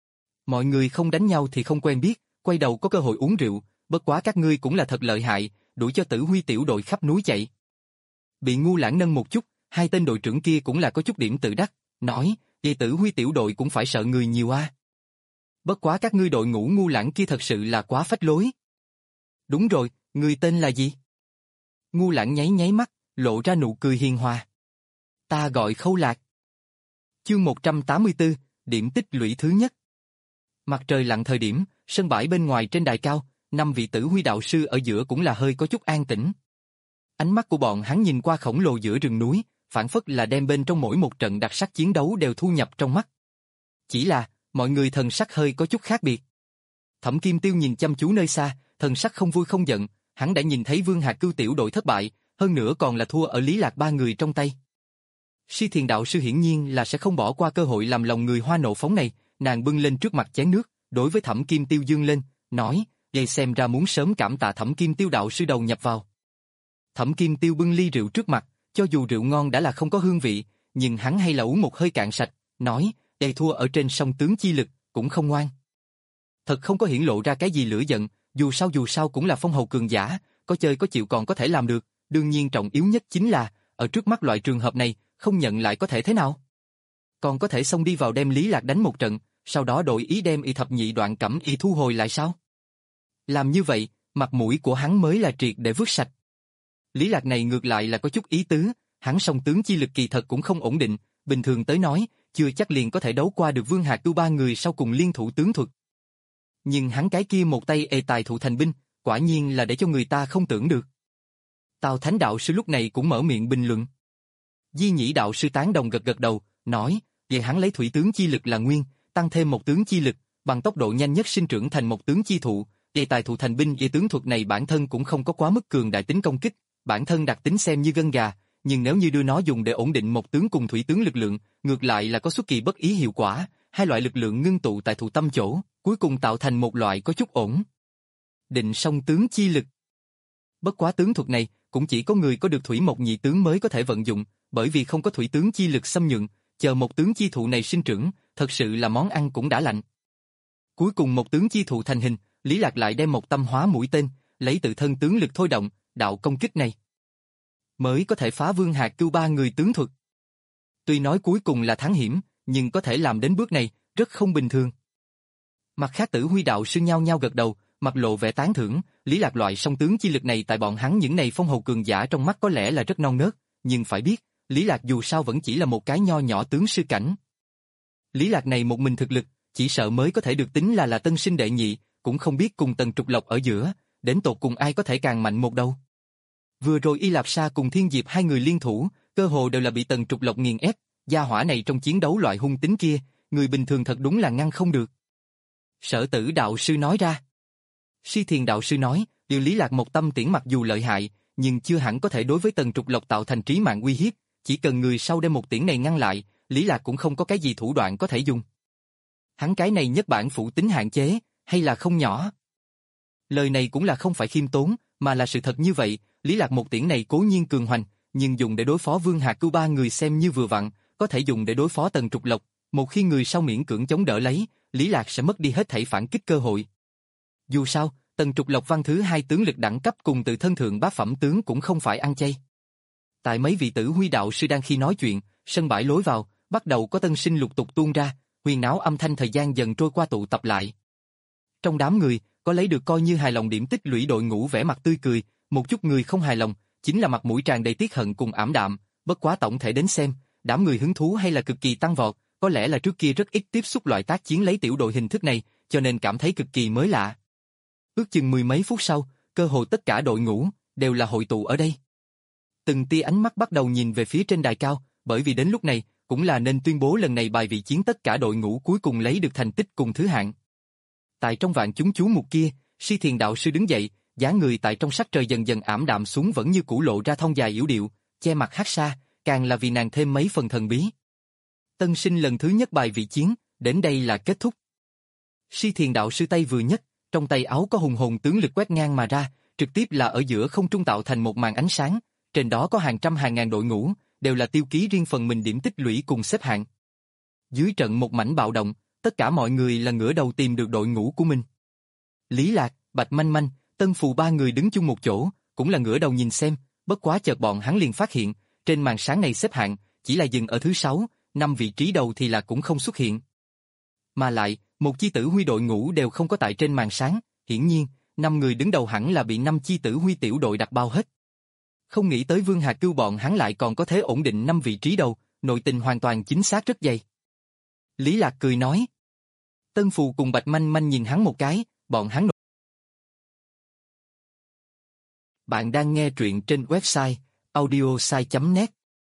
Mọi người không đánh nhau thì không quen biết, quay đầu có cơ hội uống rượu, bất quá các ngươi cũng là thật lợi hại, đuổi cho Tử Huy tiểu đội khắp núi chạy. Bị Ngu Lãng nâng một chút, hai tên đội trưởng kia cũng là có chút điểm tự đắc, nói, vậy Tử Huy tiểu đội cũng phải sợ người nhiều a. Bất quá các ngươi đội ngũ Ngu Lãng kia thật sự là quá phách lối. Đúng rồi, người tên là gì? Ngu Lãng nháy nháy mắt, lộ ra nụ cười hiền hòa. Ta gọi Khâu Lạc. Chương một trăm tám mươi tư, điểm tích lũy thứ nhất. Mặt trời lặn thời điểm, sân bãi bên ngoài trên đài cao, năm vị Tử Huy đạo sư ở giữa cũng là hơi có chút an tĩnh. Ánh mắt của bọn hắn nhìn qua khổng lồ giữa rừng núi, phản phất là đem bên trong mỗi một trận đặc sắc chiến đấu đều thu nhập trong mắt. Chỉ là, mọi người thần sắc hơi có chút khác biệt. Thẩm Kim Tiêu nhìn chăm chú nơi xa, thần sắc không vui không giận, hắn đã nhìn thấy Vương Hạc Cưu tiểu đội thất bại, hơn nữa còn là thua ở Lý Lạc ba người trong tay. Si Thiền đạo sư hiển nhiên là sẽ không bỏ qua cơ hội làm lòng người hoa nộ phóng này, nàng bưng lên trước mặt chén nước, đối với Thẩm Kim Tiêu dương lên, nói, vậy xem ra muốn sớm cảm tạ Thẩm Kim Tiêu đạo sư đầu nhập vào. Thẩm Kim Tiêu bưng ly rượu trước mặt, cho dù rượu ngon đã là không có hương vị, nhưng hắn hay là uống một hơi cạn sạch, nói, đây thua ở trên sông tướng chi lực, cũng không ngoan. Thật không có hiển lộ ra cái gì lửa giận, dù sao dù sao cũng là phong hầu cường giả, có chơi có chịu còn có thể làm được, đương nhiên trọng yếu nhất chính là, ở trước mắt loại trường hợp này, không nhận lại có thể thế nào? Còn có thể xông đi vào đem Lý Lạc đánh một trận, sau đó đổi ý đem y thập nhị đoạn cẩm y thu hồi lại sao? Làm như vậy, mặt mũi của hắn mới là triệt để vứt sạch. Lý Lạc này ngược lại là có chút ý tứ, hắn song tướng chi lực kỳ thật cũng không ổn định, bình thường tới nói, chưa chắc liền có thể đấu qua được Vương Hạc Cưu ba người sau cùng liên thủ tướng thuật. Nhưng hắn cái kia một tay ê tài thụ thành binh, quả nhiên là để cho người ta không tưởng được. Tào Thánh đạo sư lúc này cũng mở miệng bình luận. Di Nhĩ đạo sư tán đồng gật gật đầu, nói, vậy hắn lấy thủy tướng chi lực là nguyên, tăng thêm một tướng chi lực, bằng tốc độ nhanh nhất sinh trưởng thành một tướng chi thụ, kỳ tài thụ thành binh. Kỳ tướng thuật này bản thân cũng không có quá mức cường đại tính công kích, bản thân đặc tính xem như gân gà, nhưng nếu như đưa nó dùng để ổn định một tướng cùng thủy tướng lực lượng, ngược lại là có xuất kỳ bất ý hiệu quả, hai loại lực lượng ngưng tụ tại thụ tâm chỗ, cuối cùng tạo thành một loại có chút ổn định song tướng chi lực. Bất quá tướng thuật này cũng chỉ có người có được thủy mộc nhị tướng mới có thể vận dụng, bởi vì không có thủy tướng chi lực xâm nhượng, chờ một tướng chi thụ này sinh trưởng, thật sự là món ăn cũng đã lạnh. Cuối cùng một tướng chi thụ thành hình, Lý Lạc lại đem một tâm hóa mũi tên, lấy tự thân tướng lực thôi động, đạo công kích này mới có thể phá Vương Hạc Cưu ba người tướng thuật. Tuy nói cuối cùng là thắng hiểm, nhưng có thể làm đến bước này, rất không bình thường. Mặt khác Tử Huy đạo sư nhao nhao gật đầu, mặt lộ vẻ tán thưởng, Lý Lạc loại song tướng chi lực này tại bọn hắn những này phong hầu cường giả trong mắt có lẽ là rất non nớt, nhưng phải biết, Lý Lạc dù sao vẫn chỉ là một cái nho nhỏ tướng sư cảnh. Lý Lạc này một mình thực lực, chỉ sợ mới có thể được tính là là tân sinh đệ nhị, cũng không biết cùng Tần Trục Lộc ở giữa, đến tột cùng ai có thể càng mạnh một đâu. Vừa rồi Y Lạp Sa cùng Thiên Diệp hai người liên thủ, cơ hồ đều là bị Tần Trục Lộc nghiền ép, gia hỏa này trong chiến đấu loại hung tính kia, người bình thường thật đúng là ngăn không được. Sở Tử đạo sư nói ra. Si Thiền đạo sư nói, điều Lý Lạc một tâm tiễn mặc dù lợi hại, nhưng chưa hẳn có thể đối với Tần Trục Lộc tạo thành trí mạng uy hiếp, chỉ cần người sau đem một tiễn này ngăn lại, Lý Lạc cũng không có cái gì thủ đoạn có thể dùng. Hắn cái này nhất bản phụ tính hạn chế, hay là không nhỏ. Lời này cũng là không phải khiêm tốn, mà là sự thật như vậy, Lý Lạc một tiễn này cố nhiên cường hoành, nhưng dùng để đối phó Vương Hạc Cưu ba người xem như vừa vặn, có thể dùng để đối phó Tần Trục Lộc, một khi người sau miễn cưỡng chống đỡ lấy, Lý Lạc sẽ mất đi hết thảy phản kích cơ hội. Dù sao, Tần Trục Lộc văn thứ hai tướng lực đẳng cấp cùng từ thân thượng bá phẩm tướng cũng không phải ăn chay. Tại mấy vị Tử Huy đạo sư đang khi nói chuyện, sân bãi lối vào, bắt đầu có tân sinh lục tục tuôn ra, huyền náo âm thanh thời gian dần trôi qua tụ tập lại. Trong đám người, có lấy được coi như hài lòng điểm tích lũy đội ngũ vẻ mặt tươi cười, một chút người không hài lòng, chính là mặt mũi tràn đầy tiếc hận cùng ảm đạm, bất quá tổng thể đến xem, đám người hứng thú hay là cực kỳ tăng vọt, có lẽ là trước kia rất ít tiếp xúc loại tác chiến lấy tiểu đội hình thức này, cho nên cảm thấy cực kỳ mới lạ. Ước chừng mười mấy phút sau, cơ hồ tất cả đội ngũ đều là hội tụ ở đây. Từng tia ánh mắt bắt đầu nhìn về phía trên đài cao, bởi vì đến lúc này cũng là nên tuyên bố lần này bài vị chiến tất cả đội ngũ cuối cùng lấy được thành tích cùng thứ hạng. Tại trong vạn chúng chú mục kia, Si Thiền đạo sư đứng dậy, dáng người tại trong sắc trời dần dần ảm đạm xuống vẫn như cũ lộ ra thon dài yểu điệu, che mặt hát xa, càng là vì nàng thêm mấy phần thần bí. Tân sinh lần thứ nhất bài vị chiến, đến đây là kết thúc. Si Thiền đạo sư tay vừa nhất, trong tay áo có hùng hồn tướng lực quét ngang mà ra, trực tiếp là ở giữa không trung tạo thành một màn ánh sáng, trên đó có hàng trăm hàng ngàn đội ngũ, đều là tiêu ký riêng phần mình điểm tích lũy cùng xếp hạng. Dưới trận một mảnh bạo động, tất cả mọi người là ngửa đầu tìm được đội ngũ của mình. Lý Lạc, Bạch Manh Manh, Tân Phù ba người đứng chung một chỗ, cũng là ngửa đầu nhìn xem, bất quá chợt bọn hắn liền phát hiện, trên màn sáng này xếp hạng, chỉ là dừng ở thứ sáu, năm vị trí đầu thì là cũng không xuất hiện. Mà lại, một chi Tử Huy đội ngũ đều không có tại trên màn sáng, hiển nhiên, năm người đứng đầu hẳn là bị năm chi Tử Huy tiểu đội đặt bao hết. Không nghĩ tới Vương Hạc Cưu bọn hắn lại còn có thể ổn định năm vị trí đầu, nội tình hoàn toàn chính xác rất dày. Lý Lạc cười nói. Tân Phù cùng Bạch Manh Manh nhìn hắn một cái, bọn hắn nổi. Bạn đang nghe truyện trên website audiosai chấm net.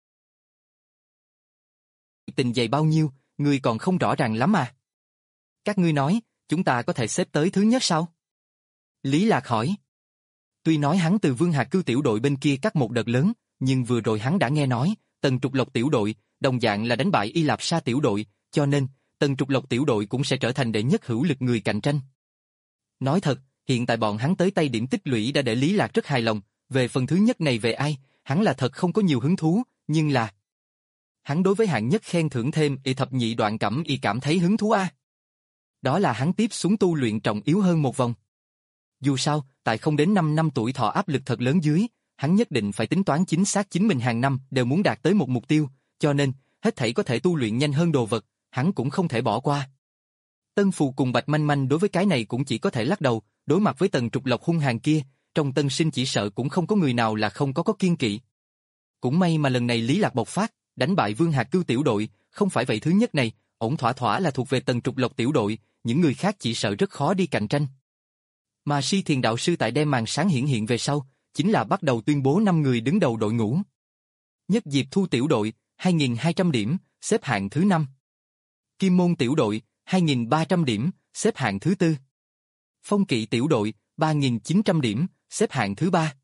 Tình dày bao nhiêu, ngươi còn không rõ ràng lắm à? Các ngươi nói, chúng ta có thể xếp tới thứ nhất sao? Lý Lạc hỏi. Tuy nói hắn từ Vương Hạc Cưu tiểu đội bên kia cắt một đợt lớn, nhưng vừa rồi hắn đã nghe nói, Tần Trục Lộc tiểu đội, đồng dạng là đánh bại Y Lạp Sa tiểu đội, cho nên, Tần Trục Lộc tiểu đội cũng sẽ trở thành đệ nhất hữu lực người cạnh tranh. Nói thật, hiện tại bọn hắn tới tay điểm tích lũy đã để Lý Lạc rất hài lòng, về phần thứ nhất này về ai, hắn là thật không có nhiều hứng thú, nhưng là... Hắn đối với hạng nhất khen thưởng thêm y thập nhị đoạn cẩm y cảm thấy hứng thú a. Đó là hắn tiếp xuống tu luyện trọng yếu hơn một vòng. Dù sao, tại không đến năm năm tuổi thọ áp lực thật lớn dưới, hắn nhất định phải tính toán chính xác chính mình hàng năm đều muốn đạt tới một mục tiêu, cho nên, hết thảy có thể tu luyện nhanh hơn đồ vật, hắn cũng không thể bỏ qua. Tân Phù cùng Bạch Manh Manh đối với cái này cũng chỉ có thể lắc đầu, đối mặt với Tần Trục Lộc hung hăng kia, trong tân sinh chỉ sợ cũng không có người nào là không có có kiên kỵ. Cũng may mà lần này Lý Lạc bộc phát, đánh bại Vương Hạc Cưu tiểu đội, không phải vậy thứ nhất này, ổn thỏa thỏa là thuộc về Tần Trục Lộc tiểu đội, những người khác chỉ sợ rất khó đi cạnh tranh. Mà Si Thiền đạo sư tại đem màn sáng hiển hiện về sau, chính là bắt đầu tuyên bố năm người đứng đầu đội ngũ. Nhất Diệp Thu tiểu đội, hai nghìn hai trăm điểm, xếp hạng thứ năm. Kim Môn tiểu đội, hai nghìn ba trăm điểm, xếp hạng thứ tư. Phong kỵ tiểu đội, ba nghìn chín trăm điểm, xếp hạng thứ ba.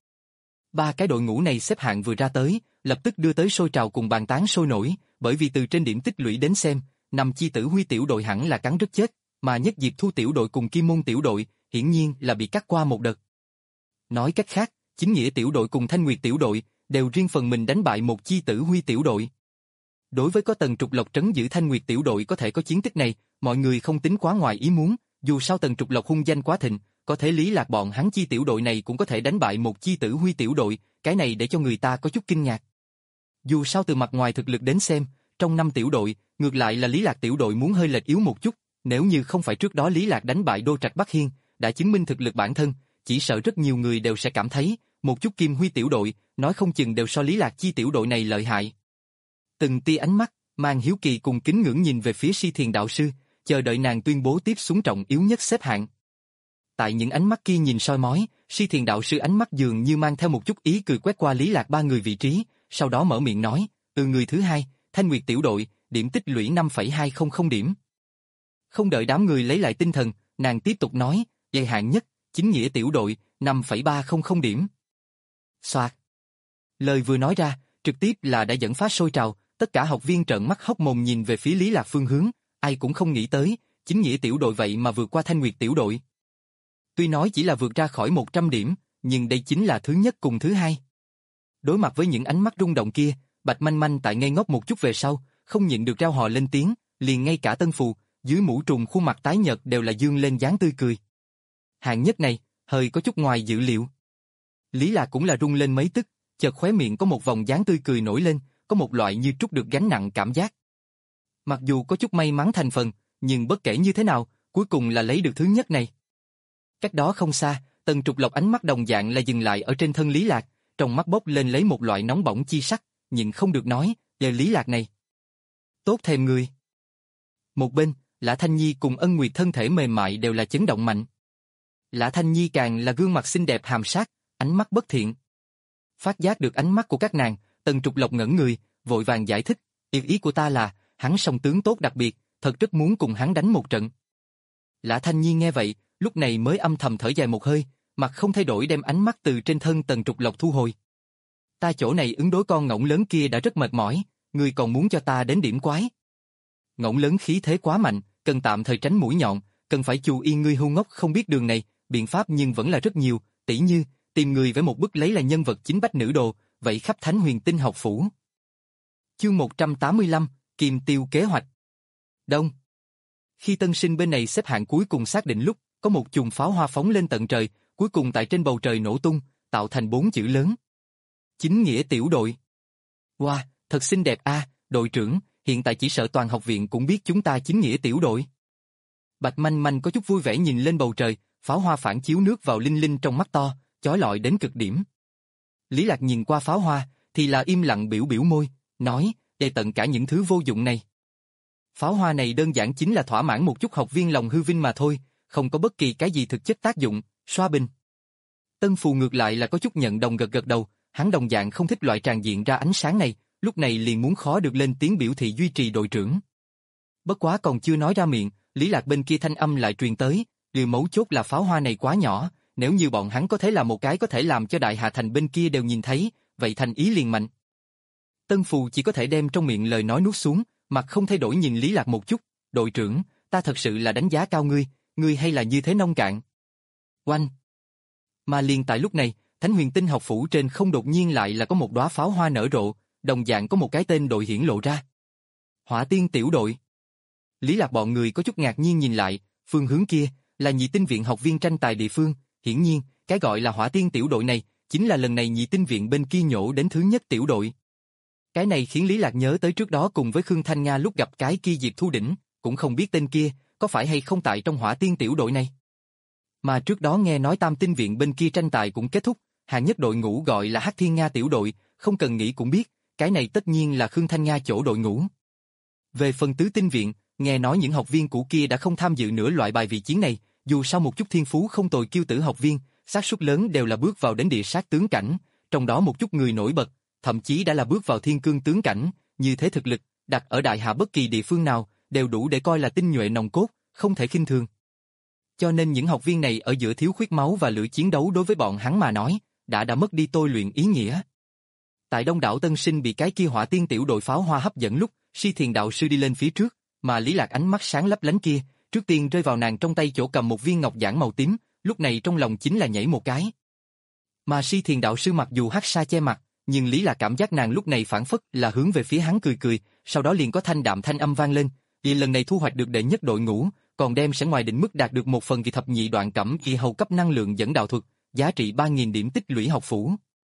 Ba cái đội ngũ này xếp hạng vừa ra tới, lập tức đưa tới sôi trào cùng bàn tán sôi nổi, bởi vì từ trên điểm tích lũy đến xem, Năm Chi Tử Huy tiểu đội hẳn là cắn rất chết, mà Nhất Diệp Thu tiểu đội cùng Kim Môn tiểu đội, hiển nhiên là bị cắt qua một đợt. Nói cách khác, Chính Nghĩa tiểu đội cùng Thanh Nguyệt tiểu đội, đều riêng phần mình đánh bại một Chi Tử Huy tiểu đội. Đối với có Tần Trục Lộc trấn giữ Thanh Nguyệt tiểu đội có thể có chiến tích này, mọi người không tính quá ngoài ý muốn, dù sao Tần Trục Lộc hung danh quá thịnh, có thể lý lạc bọn hắn Chi tiểu đội này cũng có thể đánh bại một Chi Tử Huy tiểu đội, cái này để cho người ta có chút kinh ngạc. Dù sao từ mặt ngoài thực lực đến xem, trong năm tiểu đội, ngược lại là Lý Lạc tiểu đội muốn hơi lệch yếu một chút, nếu như không phải trước đó Lý Lạc đánh bại Đô Trạch Bắc Hiên, đã chứng minh thực lực bản thân, chỉ sợ rất nhiều người đều sẽ cảm thấy, một chút Kim Huy tiểu đội, nói không chừng đều so Lý Lạc Chi tiểu đội này lợi hại. Từng tia ánh mắt, mang hiếu kỳ cùng kính ngưỡng nhìn về phía Si Thiền đạo sư, chờ đợi nàng tuyên bố tiếp xuống trọng yếu nhất xếp hạng. Tại những ánh mắt kia nhìn soi mói, Si Thiền đạo sư ánh mắt dường như mang theo một chút ý cười quét qua Lý Lạc ba người vị trí, sau đó mở miệng nói, từ người thứ hai, Thanh Nguyệt tiểu đội, điểm tích lũy năm phẩy hai không không điểm. Không đợi đám người lấy lại tinh thần, nàng tiếp tục nói, dây hạng nhất, Chính Nghĩa tiểu đội, năm phẩy ba không không điểm. Soạt. Lời vừa nói ra, trực tiếp là đã dẫn phát sôi trào, tất cả học viên trợn mắt hốc mồm nhìn về phía Lý Lạc phương hướng, ai cũng không nghĩ tới, Chính Nghĩa tiểu đội vậy mà vượt qua Thanh Nguyệt tiểu đội. Tuy nói chỉ là vượt ra khỏi một trăm điểm, nhưng đây chính là thứ nhất cùng thứ hai. Đối mặt với những ánh mắt rung động kia, Bạch Manh Manh tại ngây ngốc một chút về sau, không nhịn được reo hò lên tiếng, liền ngay cả Tân Phù, dưới mũ trùm khuôn mặt tái nhợt đều là dương lên dáng tươi cười. Hạng nhất này, hơi có chút ngoài dự liệu. Lý Lạc cũng là rung lên mấy tức, chợt khóe miệng có một vòng dáng tươi cười nổi lên, có một loại như trút được gánh nặng cảm giác. Mặc dù có chút may mắn thành phần, nhưng bất kể như thế nào, cuối cùng là lấy được thứ nhất này. Cách đó không xa, Tần Trục Lộc ánh mắt đồng dạng là dừng lại ở trên thân Lý Lạc, trong mắt bốc lên lấy một loại nóng bỏng chi sắc, nhưng không được nói, về Lý Lạc này. Tốt thèm người. Một bên, Lã Thanh Nhi cùng Ân Nguyệt thân thể mềm mại đều là chấn động mạnh. Lã Thanh Nhi càng là gương mặt xinh đẹp hàm sát, ánh mắt bất thiện. Phát giác được ánh mắt của các nàng, Tần Trục Lộc ngẩn người, vội vàng giải thích, ý ý của ta là, hắn song tướng tốt đặc biệt, thật rất muốn cùng hắn đánh một trận. Lã Thanh Nhi nghe vậy, lúc này mới âm thầm thở dài một hơi, mặt không thay đổi đem ánh mắt từ trên thân Tần Trục Lộc thu hồi. Ta chỗ này ứng đối con ngỗng lớn kia đã rất mệt mỏi, ngươi còn muốn cho ta đến điểm quái. Ngỗng lớn khí thế quá mạnh, cần tạm thời tránh mũi nhọn, cần phải chú ý ngươi hưu ngốc không biết đường này, biện pháp nhưng vẫn là rất nhiều, tỉ như, tìm người với một bức lấy là nhân vật chính bách nữ đồ, vậy khắp Thánh Huyền Tinh học phủ. Chương một trăm tám mươi lăm, Kim Tiêu kế hoạch. Đông. Khi Tân Sinh bên này xếp hạng cuối cùng xác định lúc, có một chùm pháo hoa phóng lên tận trời, cuối cùng tại trên bầu trời nổ tung, tạo thành bốn chữ lớn. Chính Nghĩa tiểu đội. Wow, thật xinh đẹp a, đội trưởng, hiện tại chỉ sợ toàn học viện cũng biết chúng ta Chính Nghĩa tiểu đội. Bạch Manh Manh có chút vui vẻ nhìn lên bầu trời, pháo hoa phản chiếu nước vào linh linh trong mắt to, chói lọi đến cực điểm. Lý Lạc nhìn qua pháo hoa, thì là im lặng biểu biểu môi, nói, để tận cả những thứ vô dụng này. Pháo hoa này đơn giản chính là thỏa mãn một chút học viên lòng hư vinh mà thôi, không có bất kỳ cái gì thực chất tác dụng, xoa bình. Tân Phù ngược lại là có chút nhận đồng gật gật đầu, hắn đồng dạng không thích loại tràn diện ra ánh sáng này, lúc này liền muốn khó được lên tiếng biểu thị duy trì đội trưởng. Bất quá còn chưa nói ra miệng, Lý Lạc bên kia thanh âm lại truyền tới, điều mấu chốt là pháo hoa này quá nhỏ, nếu như bọn hắn có thể làm một cái có thể làm cho Đại Hà Thành bên kia đều nhìn thấy, vậy thành ý liền mạnh. Tân Phù chỉ có thể đem trong miệng lời nói nuốt xuống, mặt không thay đổi nhìn Lý Lạc một chút, đội trưởng, ta thật sự là đánh giá cao ngươi, ngươi hay là như thế nông cạn. Oanh! Mà liền tại lúc này, Thánh Huyền Tinh học phủ trên không đột nhiên lại là có một đóa pháo hoa nở rộ, đồng dạng có một cái tên đội hiển lộ ra. Hỏa Tiên tiểu đội. Lý Lạc bọn người có chút ngạc nhiên nhìn lại, phương hướng kia là Nhị Tinh viện học viên tranh tài địa phương, hiển nhiên, cái gọi là Hỏa Tiên tiểu đội này chính là lần này Nhị Tinh viện bên kia nhổ đến thứ nhất tiểu đội. Cái này khiến Lý Lạc nhớ tới trước đó cùng với Khương Thanh Nga lúc gặp cái kia Diệp Thu Đỉnh, cũng không biết tên kia có phải hay không tại trong Hỏa Tiên tiểu đội này. Mà trước đó nghe nói Tam Tinh viện bên kia tranh tài cũng kết thúc, hạng nhất đội ngũ gọi là Hắc Thiên Nga tiểu đội, không cần nghĩ cũng biết, cái này tất nhiên là Khương Thanh Nga chỗ đội ngũ. Về phần Tứ Tinh viện, nghe nói những học viên cũ kia đã không tham dự nữa loại bài vị chiến này, dù sao một chút thiên phú không tồi kiêu tử học viên, xác suất lớn đều là bước vào đến địa sát tướng cảnh, trong đó một chút người nổi bật, thậm chí đã là bước vào thiên cương tướng cảnh, như thế thực lực, đặt ở Đại Hà bất kỳ địa phương nào, đều đủ để coi là tinh nhuệ nòng cốt, không thể khinh thường. Cho nên những học viên này ở giữa thiếu khuyết máu và lửa chiến đấu đối với bọn hắn mà nói, đã đã mất đi tôi luyện ý nghĩa. Tại đông đảo tân sinh bị cái kia hỏa tiên tiểu đội pháo hoa hấp dẫn lúc, Si Thiền đạo sư đi lên phía trước, mà Lý Lạc ánh mắt sáng lấp lánh kia, trước tiên rơi vào nàng trong tay chỗ cầm một viên ngọc giản màu tím, lúc này trong lòng chính là nhảy một cái. Mà Si Thiền đạo sư mặc dù hắc sa che mặt, nhưng Lý Lạc cảm giác nàng lúc này phản phất là hướng về phía hắn cười cười, sau đó liền có thanh đạm thanh âm vang lên, vì lần này thu hoạch được đệ nhất đội ngũ, còn đem sẽ ngoài định mức đạt được một phần kỳ thập nhị đoạn cẩm kỳ hầu cấp năng lượng dẫn đạo thuật, giá trị ba nghìn điểm tích lũy học phủ.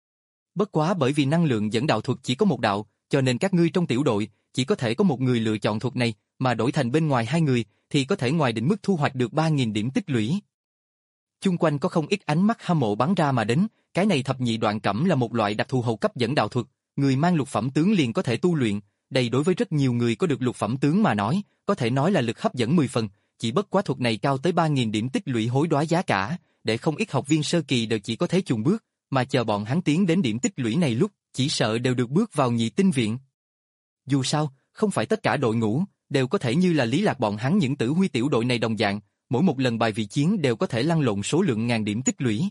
Bất quá bởi vì năng lượng dẫn đạo thuật chỉ có một đạo, cho nên các ngươi trong tiểu đội chỉ có thể có một người lựa chọn thuật này, mà đổi thành bên ngoài hai người thì có thể ngoài định mức thu hoạch được ba nghìn điểm tích lũy. Chung quanh có không ít ánh mắt hâm mộ bắn ra mà đến, cái này thập nhị đoạn cẩm là một loại đặc thù hầu cấp dẫn đạo thuật, người mang lục phẩm tướng liền có thể tu luyện, đây đối với rất nhiều người có được lục phẩm tướng mà nói, có thể nói là lực hấp dẫn mười phần, chỉ bất quá thuật này cao tới ba nghìn điểm tích lũy hối đoái giá cả, để không ít học viên sơ kỳ đều chỉ có thể chùn bước, mà chờ bọn hắn tiến đến điểm tích lũy này lúc, chỉ sợ đều được bước vào nhị tinh viện. Dù sao, không phải tất cả đội ngũ đều có thể như là Lý Lạc bọn hắn những tử huy tiểu đội này đồng dạng, mỗi một lần bài vị chiến đều có thể lăn lộn số lượng ngàn điểm tích lũy.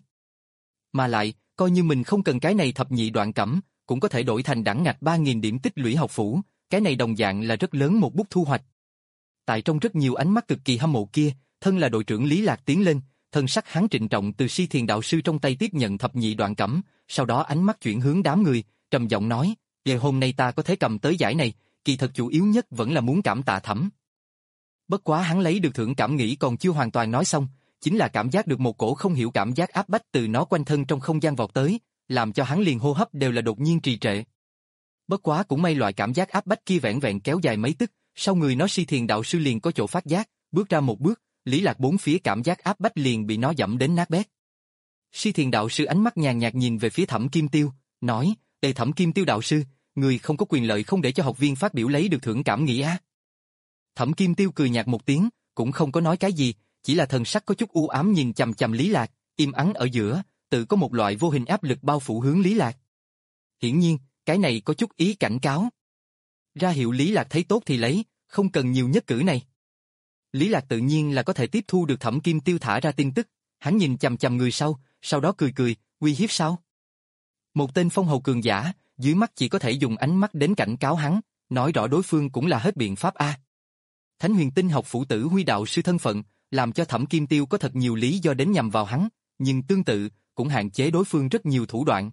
Mà lại, coi như mình không cần cái này thập nhị đoạn cẩm, cũng có thể đổi thành đẳng ngạch ba nghìn điểm tích lũy học phủ, cái này đồng dạng là rất lớn một bút thu hoạch. Tại trong rất nhiều ánh mắt cực kỳ hâm mộ kia, thân là đội trưởng Lý Lạc tiến lên, thân sắc hắn trịnh trọng từ Si Thiền đạo sư trong tay tiếp nhận thập nhị đoạn cẩm, sau đó ánh mắt chuyển hướng đám người, trầm giọng nói, "Giờ hôm nay ta có thể cầm tới giải này, kỳ thật chủ yếu nhất vẫn là muốn cảm tạ Thẩm." Bất quá hắn lấy được thưởng cảm nghĩ còn chưa hoàn toàn nói xong, chính là cảm giác được một cổ không hiểu cảm giác áp bách từ nó quanh thân trong không gian vọt tới, làm cho hắn liền hô hấp đều là đột nhiên trì trệ. Bất quá cũng may loại cảm giác áp bách kia vẹn vẹn kéo dài mấy tức, sau người nó Si Thiền đạo sư liền có chỗ phát giác, bước ra một bước, Lý Lạc bốn phía cảm giác áp bách liền bị nó dẫm đến nát bét. Si Thiền đạo sư ánh mắt nhàn nhạt nhìn về phía Thẩm Kim Tiêu, nói, "Ê Thẩm Kim Tiêu đạo sư, người không có quyền lợi không để cho học viên phát biểu lấy được thưởng cảm nghĩ á?" Thẩm Kim Tiêu cười nhạt một tiếng, cũng không có nói cái gì, chỉ là thần sắc có chút u ám nhìn chằm chằm Lý Lạc, im ắng ở giữa, tự có một loại vô hình áp lực bao phủ hướng Lý Lạc. Hiển nhiên, cái này có chút ý cảnh cáo. Ra hiệu Lý Lạc thấy tốt thì lấy, không cần nhiều nhất cử này. Lý Lạc tự nhiên là có thể tiếp thu được Thẩm Kim Tiêu thả ra tin tức, hắn nhìn chằm chằm người sau, sau đó cười cười, uy hiếp sao? Một tên phong hầu cường giả, dưới mắt chỉ có thể dùng ánh mắt đến cảnh cáo hắn, nói rõ đối phương cũng là hết biện pháp a. Thánh Huyền Tinh học phủ tử huy đạo sư thân phận, làm cho Thẩm Kim Tiêu có thật nhiều lý do đến nhằm vào hắn, nhưng tương tự, cũng hạn chế đối phương rất nhiều thủ đoạn.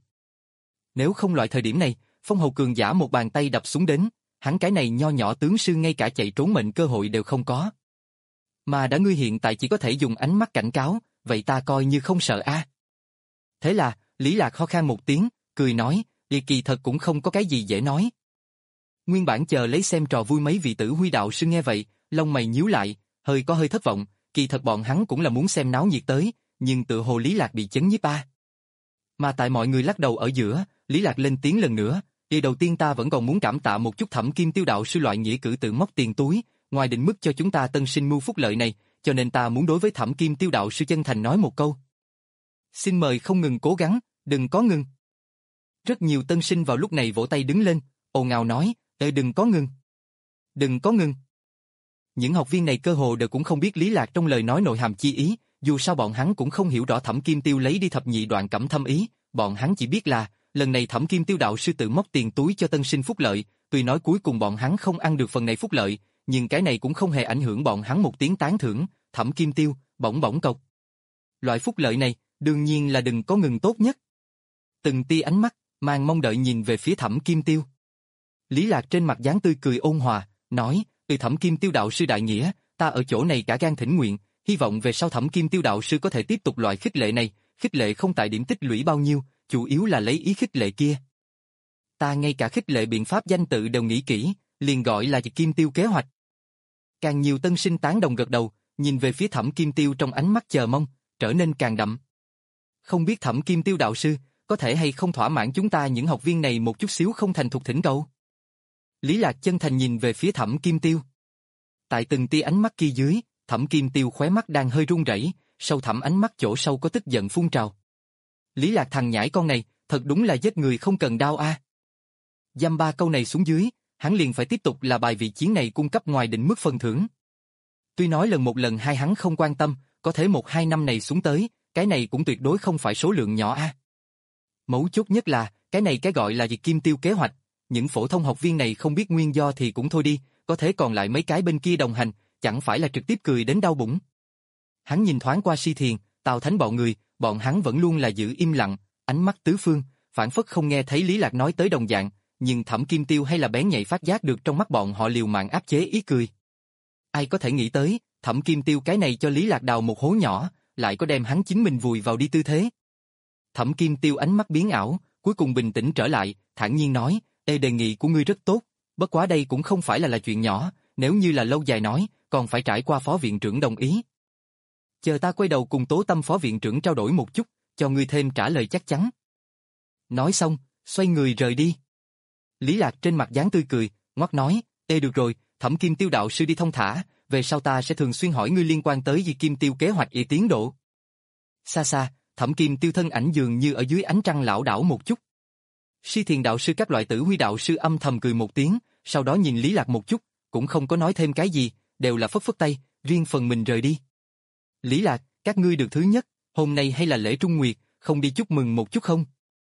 Nếu không loại thời điểm này, phong hầu cường giả một bàn tay đập xuống đến, hắn cái này nho nhỏ tướng sư ngay cả chạy trốn mệnh cơ hội đều không có. Mà đã ngươi hiện tại chỉ có thể dùng ánh mắt cảnh cáo, vậy ta coi như không sợ a. Thế là, Lý Lạc ho khan một tiếng, cười nói, "Kỳ kỳ thật cũng không có cái gì dễ nói." Nguyên bản chờ lấy xem trò vui mấy vị tử huy đạo sư nghe vậy, lông mày nhíu lại, hơi có hơi thất vọng, kỳ thật bọn hắn cũng là muốn xem náo nhiệt tới, nhưng tự hồ Lý Lạc bị chấn nhiếp a. Mà tại mọi người lắc đầu ở giữa, Lý Lạc lên tiếng lần nữa, "Điều đầu tiên ta vẫn còn muốn cảm tạ một chút Thẩm Kim Tiêu đạo sư loại nghĩa cử tự móc tiền túi, ngoài định mức cho chúng ta tân sinh mưu phúc lợi này, cho nên ta muốn đối với Thẩm Kim Tiêu đạo sư chân thành nói một câu. Xin mời không ngừng cố gắng, đừng có ngừng." Rất nhiều tân sinh vào lúc này vỗ tay đứng lên, ồn ào nói, "Ê đừng có ngừng, đừng có ngừng." Những học viên này cơ hồ đều cũng không biết Lý Lạc trong lời nói nội hàm chi ý, dù sao bọn hắn cũng không hiểu rõ Thẩm Kim Tiêu lấy đi thập nhị đoạn cẩm thâm ý, bọn hắn chỉ biết là, lần này Thẩm Kim Tiêu đạo sư tự móc tiền túi cho tân sinh phúc lợi, tuy nói cuối cùng bọn hắn không ăn được phần này phúc lợi, nhưng cái này cũng không hề ảnh hưởng bọn hắn một tiếng tán thưởng, Thẩm Kim Tiêu, bổng bổng cộc. Loại phúc lợi này, đương nhiên là đừng có ngừng tốt nhất. Từng tia ánh mắt, mang mong đợi nhìn về phía Thẩm Kim Tiêu. Lý Lạc trên mặt dáng tươi cười ôn hòa, nói, "Từ Thẩm Kim Tiêu đạo sư đại nghĩa, ta ở chỗ này cả gan thỉnh nguyện, hy vọng về sau Thẩm Kim Tiêu đạo sư có thể tiếp tục loại khích lệ này, khích lệ không tại điểm tích lũy bao nhiêu, chủ yếu là lấy ý khích lệ kia. Ta ngay cả khích lệ biện pháp danh tự đều nghĩ kỹ, liền gọi là Kim Tiêu kế hoạch." Càng nhiều tân sinh tán đồng gật đầu, nhìn về phía Thẩm Kim Tiêu trong ánh mắt chờ mong, trở nên càng đậm. Không biết Thẩm Kim Tiêu đạo sư, có thể hay không thỏa mãn chúng ta những học viên này một chút xíu không thành thục thỉnh cầu? Lý Lạc chân thành nhìn về phía Thẩm Kim Tiêu. Tại từng tia ánh mắt kia dưới, Thẩm Kim Tiêu khóe mắt đang hơi run rẩy, sâu thẳm ánh mắt chỗ sâu có tức giận phun trào. Lý Lạc thằng nhãi con này, thật đúng là giết người không cần đao a. Dăm ba câu này xuống dưới, hắn liền phải tiếp tục là bài vị chiến này cung cấp ngoài định mức phần thưởng. Tuy nói lần một lần hai hắn không quan tâm, có thể một hai năm này xuống tới, cái này cũng tuyệt đối không phải số lượng nhỏ a. Mấu chốt nhất là, cái này cái gọi là diệt kim tiêu kế hoạch, những phổ thông học viên này không biết nguyên do thì cũng thôi đi, có thể còn lại mấy cái bên kia đồng hành, chẳng phải là trực tiếp cười đến đau bụng. Hắn nhìn thoáng qua Si Thiền, Tào Thánh bọn người, bọn hắn vẫn luôn là giữ im lặng, ánh mắt tứ phương, phản phất không nghe thấy Lý Lạc nói tới đồng dạng, nhưng Thẩm Kim Tiêu hay là bén nhạy phát giác được trong mắt bọn họ liều mạng áp chế ý cười. Ai có thể nghĩ tới, Thẩm Kim Tiêu cái này cho Lý Lạc đào một hố nhỏ, lại có đem hắn chính mình vùi vào đi tư thế. Thẩm Kim Tiêu ánh mắt biến ảo, cuối cùng bình tĩnh trở lại, thản nhiên nói, "Ê, đề nghị của ngươi rất tốt, bất quá đây cũng không phải là là chuyện nhỏ, nếu như là lâu dài nói, còn phải trải qua phó viện trưởng đồng ý. Chờ ta quay đầu cùng Tố Tâm phó viện trưởng trao đổi một chút, cho ngươi thêm trả lời chắc chắn." Nói xong, xoay người rời đi. Lý Lạc trên mặt dáng tươi cười, ngoắc nói, "Ê được rồi, Thẩm Kim Tiêu đạo sư đi thông thả, về sau ta sẽ thường xuyên hỏi ngươi liên quan tới Diệt Kim Tiêu kế hoạch y tiến độ." Xa xa, Thẩm Kim Tiêu thân ảnh dường như ở dưới ánh trăng lảo đảo một chút. Si Thiền đạo sư các loại Tử Huy đạo sư âm thầm cười một tiếng, sau đó nhìn Lý Lạc một chút, cũng không có nói thêm cái gì, đều là phất phất tay, riêng phần mình rời đi. Lý Lạc, các ngươi được thứ nhất, hôm nay hay là lễ Trung Nguyệt, không đi chúc mừng một chút không?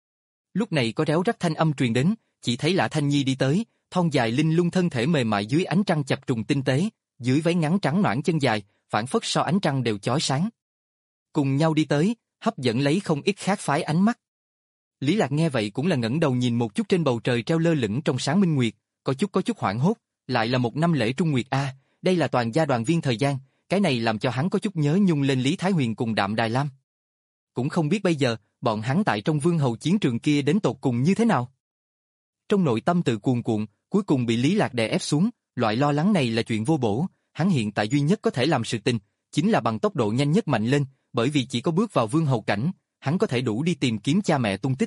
Lúc này có réo rắt thanh âm truyền đến, chỉ thấy Lã Thanh Nhi đi tới, thon dài linh lung thân thể mềm mại dưới ánh trăng chập trùng tinh tế, dưới váy ngắn trắng nõn chân dài, phản phất so ánh trăng đều chói sáng. Cùng nhau đi tới, hấp dẫn lấy không ít khác phái ánh mắt. Lý Lạc nghe vậy cũng là ngẩng đầu nhìn một chút trên bầu trời treo lơ lửng trong sáng minh nguyệt, có chút có chút hoảng hốt, lại là một năm lễ Trung Nguyệt a, đây là toàn gia đoàn viên thời gian, cái này làm cho hắn có chút nhớ nhung lên Lý Thái Huyền cùng Đạm Đài Lam. Cũng không biết bây giờ, bọn hắn tại trong vương hầu chiến trường kia đến tột cùng như thế nào. Trong nội tâm tự cuồn cuộn, cuối cùng bị Lý Lạc đè ép xuống, loại lo lắng này là chuyện vô bổ, hắn hiện tại duy nhất có thể làm sự tình, chính là bằng tốc độ nhanh nhất mạnh lên, bởi vì chỉ có bước vào vương hầu cảnh, hắn có thể đủ đi tìm kiếm cha mẹ tung tích.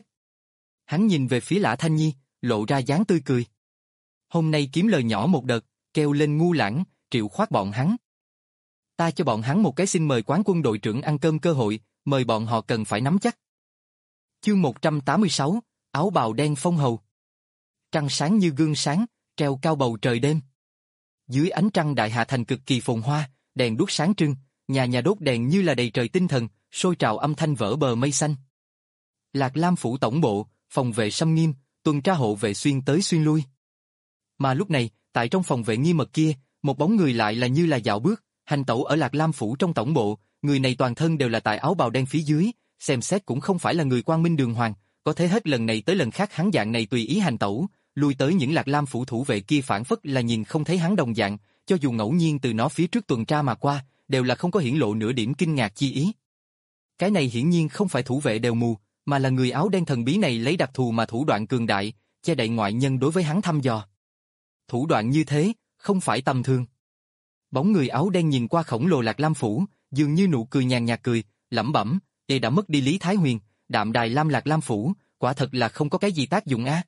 Hắn nhìn về phía Lã Thanh Nhi, lộ ra dáng tươi cười. Hôm nay kiếm lời nhỏ một đợt, kêu lên ngu lãng, triệu khoát bọn hắn. Ta cho bọn hắn một cái xin mời quán quân đội trưởng ăn cơm cơ hội, mời bọn họ cần phải nắm chắc. Chương một trăm tám mươi sáu, áo bào đen phong hầu. Trăng sáng như gương sáng, treo cao bầu trời đêm. Dưới ánh trăng đại hạ thành cực kỳ phồn hoa, đèn đuốc sáng trưng, nhà nhà đốt đèn như là đầy trời tinh thần, sôi trào âm thanh vỡ bờ mây xanh. Lạc Lam phủ tổng bộ, phòng vệ xâm nghiêm, tuần tra hộ vệ xuyên tới xuyên lui. Mà lúc này, tại trong phòng vệ nghiêm mật kia, một bóng người lại là như là dạo bước, hành tẩu ở Lạc Lam phủ trong tổng bộ, người này toàn thân đều là tại áo bào đen phía dưới, xem xét cũng không phải là người quang minh đường hoàng, có thể hết lần này tới lần khác hắn dạng này tùy ý hành tẩu, lui tới những Lạc Lam phủ thủ vệ kia phản phất là nhìn không thấy hắn đồng dạng, cho dù ngẫu nhiên từ nó phía trước tuần tra mà qua, đều là không có hiển lộ nửa điểm kinh ngạc chi ý. Cái này hiển nhiên không phải thủ vệ đều mù, mà là người áo đen thần bí này lấy đặc thù mà thủ đoạn cường đại, che đậy ngoại nhân đối với hắn thăm dò. Thủ đoạn như thế, không phải tầm thường. Bóng người áo đen nhìn qua khổng lồ Lạc Lam phủ, dường như nụ cười nhàn nhạt cười, lẩm bẩm, đây đã mất đi Lý Thái Huyền, Đạm Đài Lam Lạc Lam phủ, quả thật là không có cái gì tác dụng á.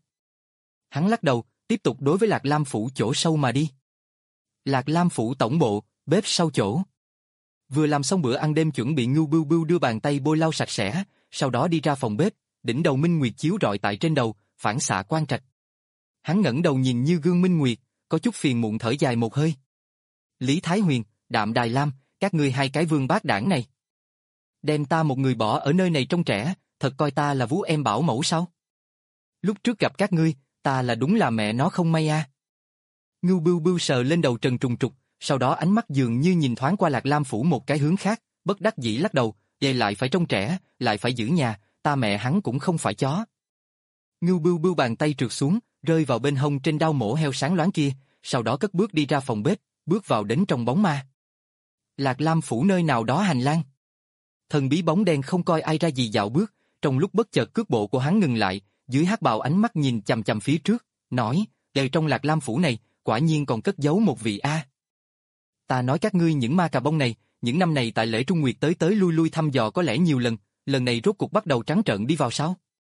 Hắn lắc đầu, tiếp tục đối với Lạc Lam phủ chỗ sâu mà đi. Lạc Lam phủ tổng bộ, bếp sau chỗ. Vừa làm xong bữa ăn đêm chuẩn bị Ngưu Bưu Bưu đưa bàn tay bôi lau sạch sẽ, sau đó đi ra phòng bếp, đỉnh đầu minh nguyệt chiếu rọi tại trên đầu, phản xạ quang trạch. Hắn ngẩng đầu nhìn như gương minh nguyệt, có chút phiền muộn thở dài một hơi. Lý Thái Huyền, Đạm Đài Lam, các ngươi hai cái vương bát đảng này. Đem ta một người bỏ ở nơi này trông trẻ, thật coi ta là vú em bảo mẫu sao? Lúc trước gặp các ngươi, ta là đúng là mẹ nó không may a. Ngưu Bưu Bưu sờ lên đầu Trần Trùng Trục, sau đó ánh mắt dường như nhìn thoáng qua Lạc Lam phủ một cái hướng khác, bất đắc dĩ lắc đầu, vậy lại phải trông trẻ, lại phải giữ nhà, ta mẹ hắn cũng không phải chó. Ngưu Bưu Bưu bàn tay trượt xuống, rơi vào bên hông trên đao mổ heo sáng loáng kia, sau đó cất bước đi ra phòng bếp, bước vào đến trong bóng ma. Lạc Lam phủ nơi nào đó hành lang. Thần bí bóng đen không coi ai ra gì dạo bước, trong lúc bất chợt cước bộ của hắn ngừng lại, dưới hắc bào ánh mắt nhìn chằm chằm phía trước, nói, "Đời trong Lạc Lam phủ này, quả nhiên còn cất giấu một vị a." Ta nói các ngươi những ma cà bông này, những năm này tại lễ Trung Nguyệt tới tới lui lui thăm dò có lẽ nhiều lần, lần này rốt cuộc bắt đầu trắng trợn đi vào sao?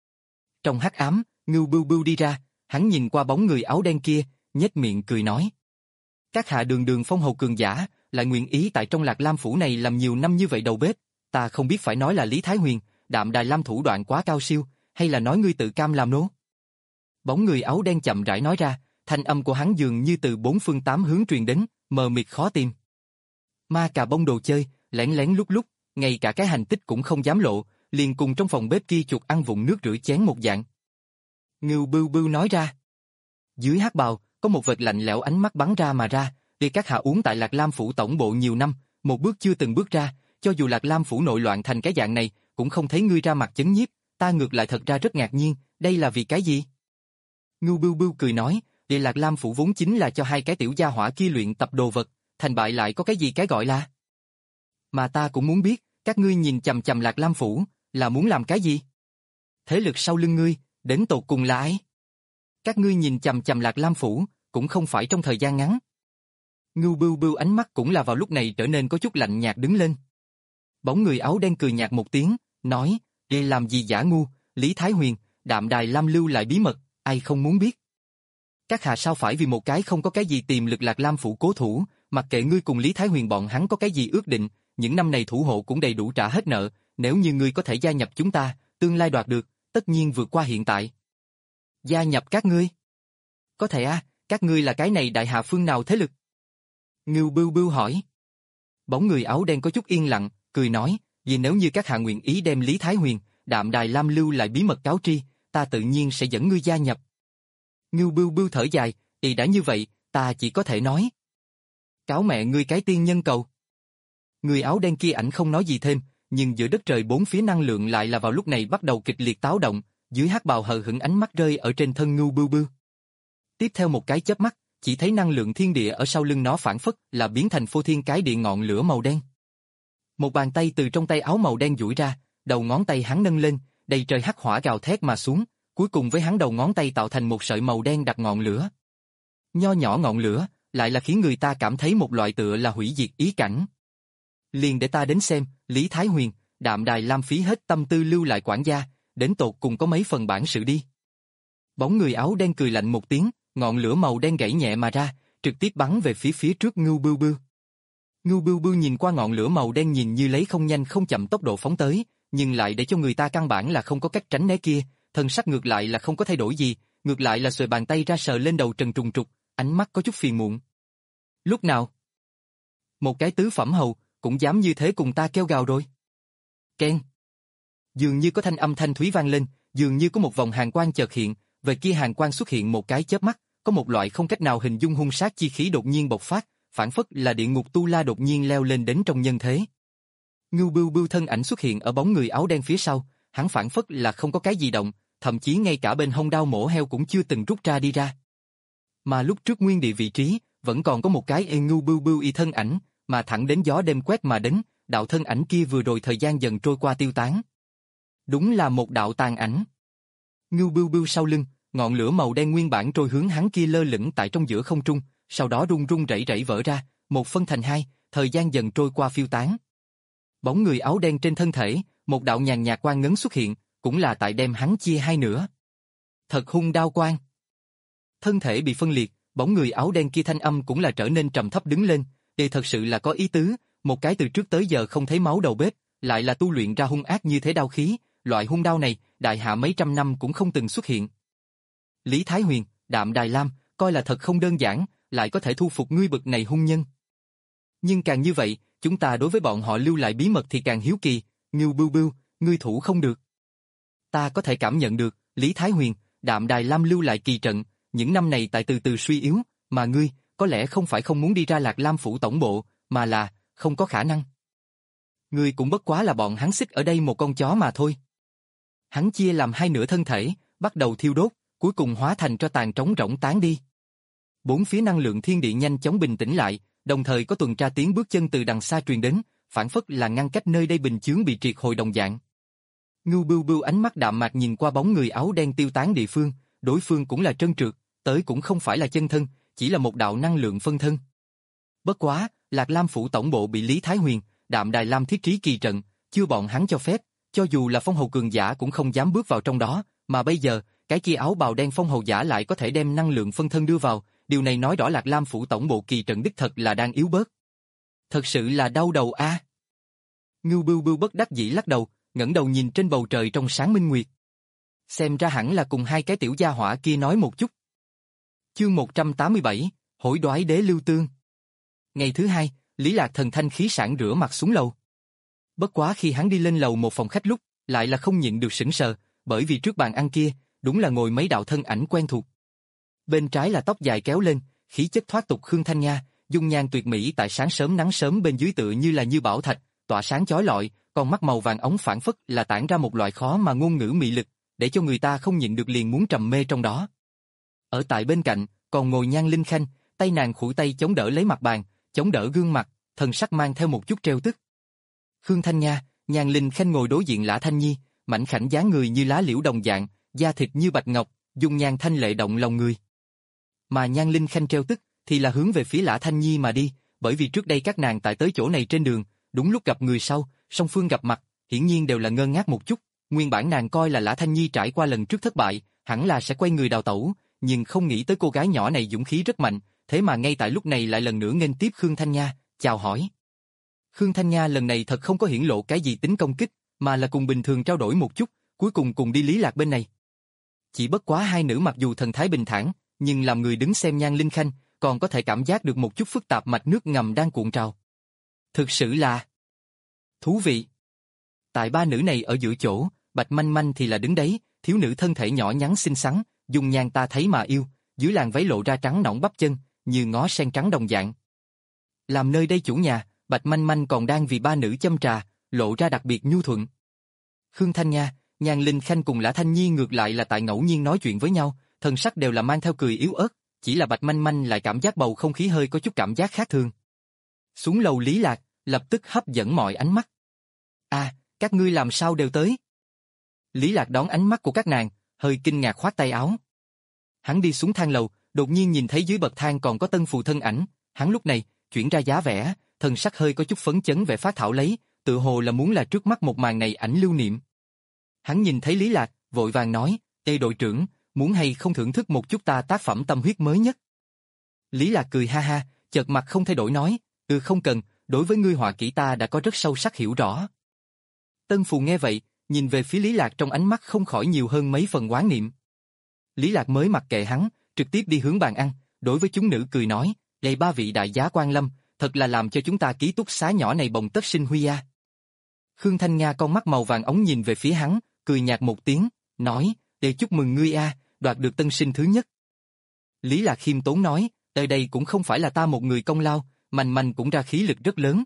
Trong hắc ám, Ngưu Bưu Bưu đi ra, hắn nhìn qua bóng người áo đen kia, nhếch miệng cười nói. Các hạ đường đường phong hầu cường giả, lại nguyện ý tại trong Lạc Lam phủ này làm nhiều năm như vậy đầu bếp, ta không biết phải nói là Lý Thái Huyền, Đạm Đài Lam thủ đoạn quá cao siêu, hay là nói ngươi tự cam làm nô? Bóng người áo đen chậm rãi nói ra, thanh âm của hắn dường như từ bốn phương tám hướng truyền đến, mờ mịt khó tìm. Ma cà bông đồ chơi, lén lén lúc lúc, ngay cả cái hành tích cũng không dám lộ, liền cùng trong phòng bếp kia chuột ăn vụng nước rửa chén một dạng. Ngưu Bưu Bưu nói ra. Dưới hắc bào, có một vệt lạnh lẽo ánh mắt bắn ra mà ra, vì các hạ uống tại Lạc Lam phủ tổng bộ nhiều năm, một bước chưa từng bước ra, cho dù Lạc Lam phủ nội loạn thành cái dạng này, cũng không thấy ngươi ra mặt chấn nhiếp, ta ngược lại thật ra rất ngạc nhiên, đây là vì cái gì? Ngưu Bưu Bưu cười nói, vì Lạc Lam phủ vốn chính là cho hai cái tiểu gia hỏa kia luyện tập đồ vật, thành bại lại có cái gì cái gọi là. Mà ta cũng muốn biết, các ngươi nhìn chằm chằm Lạc Lam phủ, là muốn làm cái gì? Thế lực sau lưng ngươi, đến tột cùng là ai? Các ngươi nhìn chằm chằm Lạc Lam phủ, cũng không phải trong thời gian ngắn. Ngưu Bưu Bưu ánh mắt cũng là vào lúc này trở nên có chút lạnh nhạt đứng lên. Bóng người áo đen cười nhạt một tiếng, nói, "Ê làm gì giả ngu, Lý Thái Huyền, Đạm Đài Lam lưu lại bí mật, ai không muốn biết. Các hạ sao phải vì một cái không có cái gì tiềm lực Lạc Lam phủ cố thủ, mặc kệ ngươi cùng Lý Thái Huyền bọn hắn có cái gì ước định, những năm này thủ hộ cũng đầy đủ trả hết nợ, nếu như ngươi có thể gia nhập chúng ta, tương lai đoạt được, tất nhiên vượt qua hiện tại." Gia nhập các ngươi? Có thể à, các ngươi là cái này đại hạ phương nào thế lực? Ngưu Bưu Bưu hỏi. Bóng người áo đen có chút yên lặng, cười nói, vì nếu như các hạ nguyện ý đem Lý Thái Huyền, Đạm Đài Lam lưu lại bí mật cáo tri, ta tự nhiên sẽ dẫn ngươi gia nhập. Ngưu Bưu Bưu thở dài, ý đã như vậy, ta chỉ có thể nói. Cáo mẹ ngươi cái tiên nhân cầu. Người áo đen kia ảnh không nói gì thêm, nhưng giữa đất trời bốn phía năng lượng lại là vào lúc này bắt đầu kịch liệt táo động, dưới hắc bào hờ hững ánh mắt rơi ở trên thân Ngưu Bưu Bưu. Tiếp theo một cái chớp mắt, chỉ thấy năng lượng thiên địa ở sau lưng nó phản phất là biến thành phô thiên cái địa ngọn lửa màu đen. Một bàn tay từ trong tay áo màu đen duỗi ra, đầu ngón tay hắn nâng lên, đầy trời hắc hỏa gào thét mà xuống, cuối cùng với hắn đầu ngón tay tạo thành một sợi màu đen đặt ngọn lửa. Nho nhỏ ngọn lửa, lại là khiến người ta cảm thấy một loại tựa là hủy diệt ý cảnh. Liền để ta đến xem, Lý Thái Huyền, Đạm Đài Lam phí hết tâm tư lưu lại quản gia, đến tột cùng có mấy phần bản sự đi. Bóng người áo đen cười lạnh một tiếng, ngọn lửa màu đen gãy nhẹ mà ra, trực tiếp bắn về phía phía trước Ngưu Bưu Bưu. Ngưu Bưu Bưu nhìn qua ngọn lửa màu đen nhìn như lấy không nhanh không chậm tốc độ phóng tới, nhưng lại để cho người ta căn bản là không có cách tránh né kia, thân sắc ngược lại là không có thay đổi gì, ngược lại là xuề bàn tay ra sờ lên đầu Trần Trùng Trục, ánh mắt có chút phiền muộn. Lúc nào? Một cái tứ phẩm hầu, cũng dám như thế cùng ta kêu gào rồi. Keng. Dường như có thanh âm thanh thúy vang lên, dường như có một vòng hàn quang chợt hiện, về kia hàn quang xuất hiện một cái chớp mắt, có một loại không cách nào hình dung hung sát chi khí đột nhiên bộc phát, phản phất là địa ngục tu la đột nhiên leo lên đến trong nhân thế. Ngưu Bưu Bưu thân ảnh xuất hiện ở bóng người áo đen phía sau, hắn phản phất là không có cái gì động, thậm chí ngay cả bên hông đao mổ heo cũng chưa từng rút ra đi ra. Mà lúc trước nguyên địa vị trí, vẫn còn có một cái e Ngưu Bưu Bưu y thân ảnh, mà thẳng đến gió đêm quét mà đến, đạo thân ảnh kia vừa rồi thời gian dần trôi qua tiêu tán. Đúng là một đạo tàn ảnh. Ngưu Bưu Bưu sau lưng, ngọn lửa màu đen nguyên bản trôi hướng hắn kia lơ lửng tại trong giữa không trung, sau đó rung rung rẩy rẩy vỡ ra, một phân thành hai, thời gian dần trôi qua phiêu tán. Bóng người áo đen trên thân thể, một đạo nhàn nhạt quang ngấn xuất hiện, cũng là tại đem hắn chia hai nửa. Thật hung đao quang. Thân thể bị phân liệt, bóng người áo đen kia thanh âm cũng là trở nên trầm thấp đứng lên, đây thật sự là có ý tứ, một cái từ trước tới giờ không thấy máu đầu bếp, lại là tu luyện ra hung ác như thế đao khí, loại hung đao này, đại hạ mấy trăm năm cũng không từng xuất hiện. Lý Thái Huyền, Đạm Đài Lam, coi là thật không đơn giản, lại có thể thu phục ngươi bực này hung nhân. Nhưng càng như vậy, chúng ta đối với bọn họ lưu lại bí mật thì càng hiếu kỳ, Ngưu Bưu Bưu, ngươi thủ không được. Ta có thể cảm nhận được, Lý Thái Huyền, Đạm Đài Lam lưu lại kỳ trận, những năm này tại từ từ suy yếu, mà ngươi, có lẽ không phải không muốn đi ra Lạc Lam phủ tổng bộ, mà là, không có khả năng. Ngươi cũng bất quá là bọn hắn xích ở đây một con chó mà thôi. Hắn chia làm hai nửa thân thể, bắt đầu thiêu đốt, cuối cùng hóa thành tro tàn trống rỗng tán đi. Bốn phía năng lượng thiên địa nhanh chóng bình tĩnh lại, đồng thời có tuần tra tiếng bước chân từ đằng xa truyền đến, phản phất là ngăn cách nơi đây bình chướng bị triệt hồi đồng dạng. Ngưu Bưu Bưu ánh mắt đạm mạc nhìn qua bóng người áo đen tiêu tán địa phương, đối phương cũng là trơn trượt, tới cũng không phải là chân thân, chỉ là một đạo năng lượng phân thân. Bất quá, Lạc Lam phủ tổng bộ bị Lý Thái Huyền, Đạm Đài Lam thiết trí kỳ trận, chưa bọn hắn cho phép, cho dù là phong hầu cường giả cũng không dám bước vào trong đó, mà bây giờ, cái kia áo bào đen phong hầu giả lại có thể đem năng lượng phân thân đưa vào, điều này nói rõ Lạc Lam phủ tổng bộ kỳ trận đích thật là đang yếu bớt. Thật sự là đau đầu a. À. Ngưu Bưu Bưu bất đắc dĩ lắc đầu, ngẩng đầu nhìn trên bầu trời trong sáng minh nguyệt. Xem ra hẳn là cùng hai cái tiểu gia hỏa kia nói một chút. Chương một trăm tám mươi bảy, Hối đoái đế lưu tương. Ngày thứ hai, Lý Lạc thần thanh khí sảng rửa mặt xuống lầu. Bất quá khi hắn đi lên lầu một phòng khách lúc, lại là không nhịn được sững sờ, bởi vì trước bàn ăn kia, đúng là ngồi mấy đạo thân ảnh quen thuộc. Bên trái là tóc dài kéo lên, khí chất thoát tục Khương Thanh Nga, dung nhan tuyệt mỹ tại sáng sớm nắng sớm bên dưới tựa như là như bảo thạch, tỏa sáng chói lọi, con mắt màu vàng óng phảng phất là tản ra một loại khó mà ngôn ngữ mị lực, để cho người ta không nhịn được liền muốn trầm mê trong đó. Ở tại bên cạnh, còn ngồi Nhan Linh Khanh, tay nàng khuỷu tay chống đỡ lấy mặt bàn, chống đỡ gương mặt, thần sắc mang theo một chút trêu tức. Khương Thanh Nga, Nhan Linh Khanh ngồi đối diện Lã Thanh Nhi, mảnh khảnh dáng người như lá liễu đồng dạng, da thịt như bạch ngọc, dung nhan thanh lệ động lòng người. Mà Nhan Linh Khanh trêu tức thì là hướng về phía Lã Thanh Nhi mà đi, bởi vì trước đây các nàng tại tới chỗ này trên đường, đúng lúc gặp người sau, song phương gặp mặt, hiển nhiên đều là ngơ ngác một chút. Nguyên bản nàng coi là Lã Thanh Nhi trải qua lần trước thất bại, hẳn là sẽ quay người đào tẩu, nhưng không nghĩ tới cô gái nhỏ này dũng khí rất mạnh, thế mà ngay tại lúc này lại lần nữa nghênh tiếp Khương Thanh Nga, chào hỏi. Khương Thanh Nga lần này thật không có hiển lộ cái gì tính công kích, mà là cùng bình thường trao đổi một chút, cuối cùng cùng đi Lý Lạc bên này. Chỉ bất quá hai nữ mặc dù thần thái bình thản, nhưng làm người đứng xem Nhan Linh Khanh, còn có thể cảm giác được một chút phức tạp mạch nước ngầm đang cuộn trào. Thực sự là thú vị. Tại ba nữ này ở giữa chỗ, Bạch Manh Manh thì là đứng đấy, thiếu nữ thân thể nhỏ nhắn xinh xắn, dung nhan ta thấy mà yêu, dưới làn váy lộ ra trắng nõn bắp chân, như ngó sen trắng đồng dạng. Làm nơi đây chủ nhà, Bạch Manh Manh còn đang vì ba nữ châm trà, lộ ra đặc biệt nhu thuận. Khương Thanh Nga, Nhan Linh Khanh cùng Lã Thanh Nhi ngược lại là tại ngẫu nhiên nói chuyện với nhau, thần sắc đều là mang theo cười yếu ớt, chỉ là Bạch Manh Manh lại cảm giác bầu không khí hơi có chút cảm giác khác thường. Xuống lầu Lý Lạc, lập tức hấp dẫn mọi ánh mắt. À, các ngươi làm sao đều tới? Lý Lạc đón ánh mắt của các nàng, hơi kinh ngạc khoát tay áo. Hắn đi xuống thang lầu, đột nhiên nhìn thấy dưới bậc thang còn có Tân Phù thân ảnh, hắn lúc này chuyển ra giá vẻ, thần sắc hơi có chút phấn chấn vẻ phát thảo lấy, tự hồ là muốn là trước mắt một màn này ảnh lưu niệm. Hắn nhìn thấy Lý Lạc, vội vàng nói, "Ê đội trưởng, muốn hay không thưởng thức một chút ta tác phẩm tâm huyết mới nhất?" Lý Lạc cười ha ha, chợt mặt không thay đổi nói, "Ừ không cần, đối với ngươi họa kỹ ta đã có rất sâu sắc hiểu rõ." Tân Phù nghe vậy, nhìn về phía Lý Lạc trong ánh mắt không khỏi nhiều hơn mấy phần oán niệm. Lý Lạc mới mặc kệ hắn, trực tiếp đi hướng bàn ăn, đối với chúng nữ cười nói, "Đây ba vị đại giá quan lâm, thật là làm cho chúng ta ký túc xá nhỏ này bồng tất sinh huy a." Khương Thanh Nga con mắt màu vàng ống nhìn về phía hắn, cười nhạt một tiếng, nói, "Để chúc mừng ngươi a, đoạt được tân sinh thứ nhất." Lý Lạc khiêm tốn nói, "Ở đây cũng không phải là ta một người công lao, Manh Manh cũng ra khí lực rất lớn."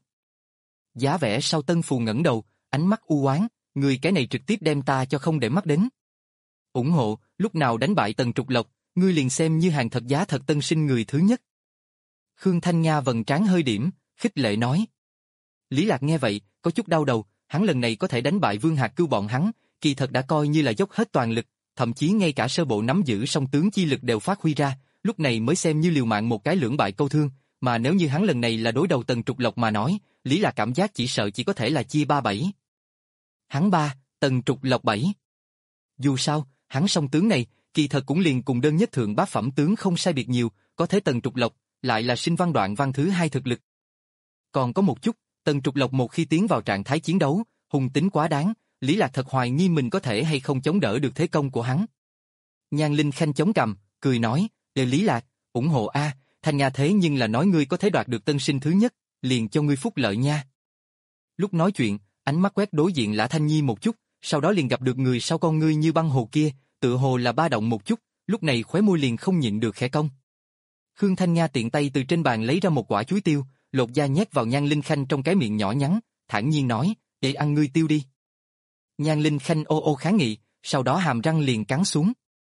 Giá vẻ sau Tân Phù ngẩng đầu, ánh mắt u oán, "Người cái này trực tiếp đem ta cho không để mắt đến. Ủng hộ, lúc nào đánh bại Tần Trục Lộc, ngươi liền xem như hàng thật giá thật tân sinh người thứ nhất." Khương Thanh Nga vầng trán hơi điểm, khích lệ nói. Lý Lạc nghe vậy, có chút đau đầu, hắn lần này có thể đánh bại Vương Hạc Cưu bọn hắn, kỳ thật đã coi như là dốc hết toàn lực, thậm chí ngay cả sơ bộ nắm giữ song tướng chi lực đều phát huy ra, lúc này mới xem như liều mạng một cái lưỡng bại câu thương, mà nếu như hắn lần này là đối đầu Tần Trục Lộc mà nói, Lý Lạc cảm giác chỉ sợ chỉ có thể là chia ba bảy. Hắn ba, Tần Trục Lộc bảy. Dù sao, hắn song tướng này, kỳ thật cũng liền cùng đơn nhất thượng bát phẩm tướng không sai biệt nhiều, có thế Tần Trục Lộc lại là sinh văn đoạn văn thứ hai thực lực. Còn có một chút, Tần Trục Lộc một khi tiến vào trạng thái chiến đấu, hung tính quá đáng, Lý Lạc thật hoài nghi mình có thể hay không chống đỡ được thế công của hắn. Nhan Linh Khanh chống cằm, cười nói, "Để Lý Lạc, ủng hộ a, Thanh Nga thế nhưng là nói ngươi có thể đoạt được tân sinh thứ nhất, liền cho ngươi phúc lợi nha." Lúc nói chuyện, ánh mắt quét đối diện Lã Thanh Nhi một chút, sau đó liền gặp được người sau con ngươi như băng hồ kia, tựa hồ là ba động một chút, lúc này khóe môi liền không nhịn được khẽ cong. Khương Thanh Nga tiện tay từ trên bàn lấy ra một quả chuối tiêu, lột da nhét vào Nhan Linh Khanh trong cái miệng nhỏ nhắn, thản nhiên nói, "Để ăn ngươi tiêu đi." Nhan Linh Khanh ô ô kháng nghị, sau đó hàm răng liền cắn xuống.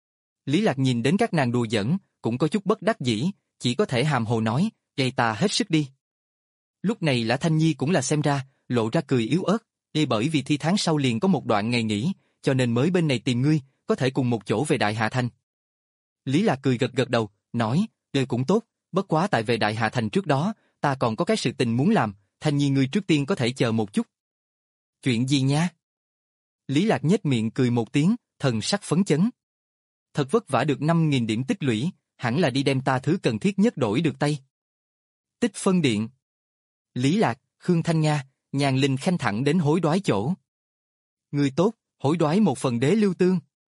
Lý Lạc nhìn đến các nàng đùa giỡn, cũng có chút bất đắc dĩ, chỉ có thể hàm hồ nói, "Vậy ta hết sức đi." Lúc này Lã Thanh Nhi cũng là xem ra, lộ ra cười yếu ớt, "Đây bởi vì thi tháng sau liền có một đoạn ngày nghỉ, cho nên mới bên này tìm ngươi, có thể cùng một chỗ về Đại Hà Thành." Lý Lạc cười gật gật đầu, nói, "Đều cũng tốt, bất quá tại về Đại Hà Thành trước đó, ta còn có cái sự tình muốn làm, Thanh Nhi ngươi trước tiên có thể chờ một chút." "Chuyện gì nha?" Lý Lạc nhếch miệng cười một tiếng, thần sắc phấn chấn. "Thật vất vả được năm nghìn điểm tích lũy, hẳn là đi đem ta thứ cần thiết nhất đổi được tay." Tích phân điện. Lý Lạc, Khương Thanh Nga, Nhan Linh Khanh thẳng đến hối đoái chỗ. "Người tốt, hối đoái một phần đế lưu tương."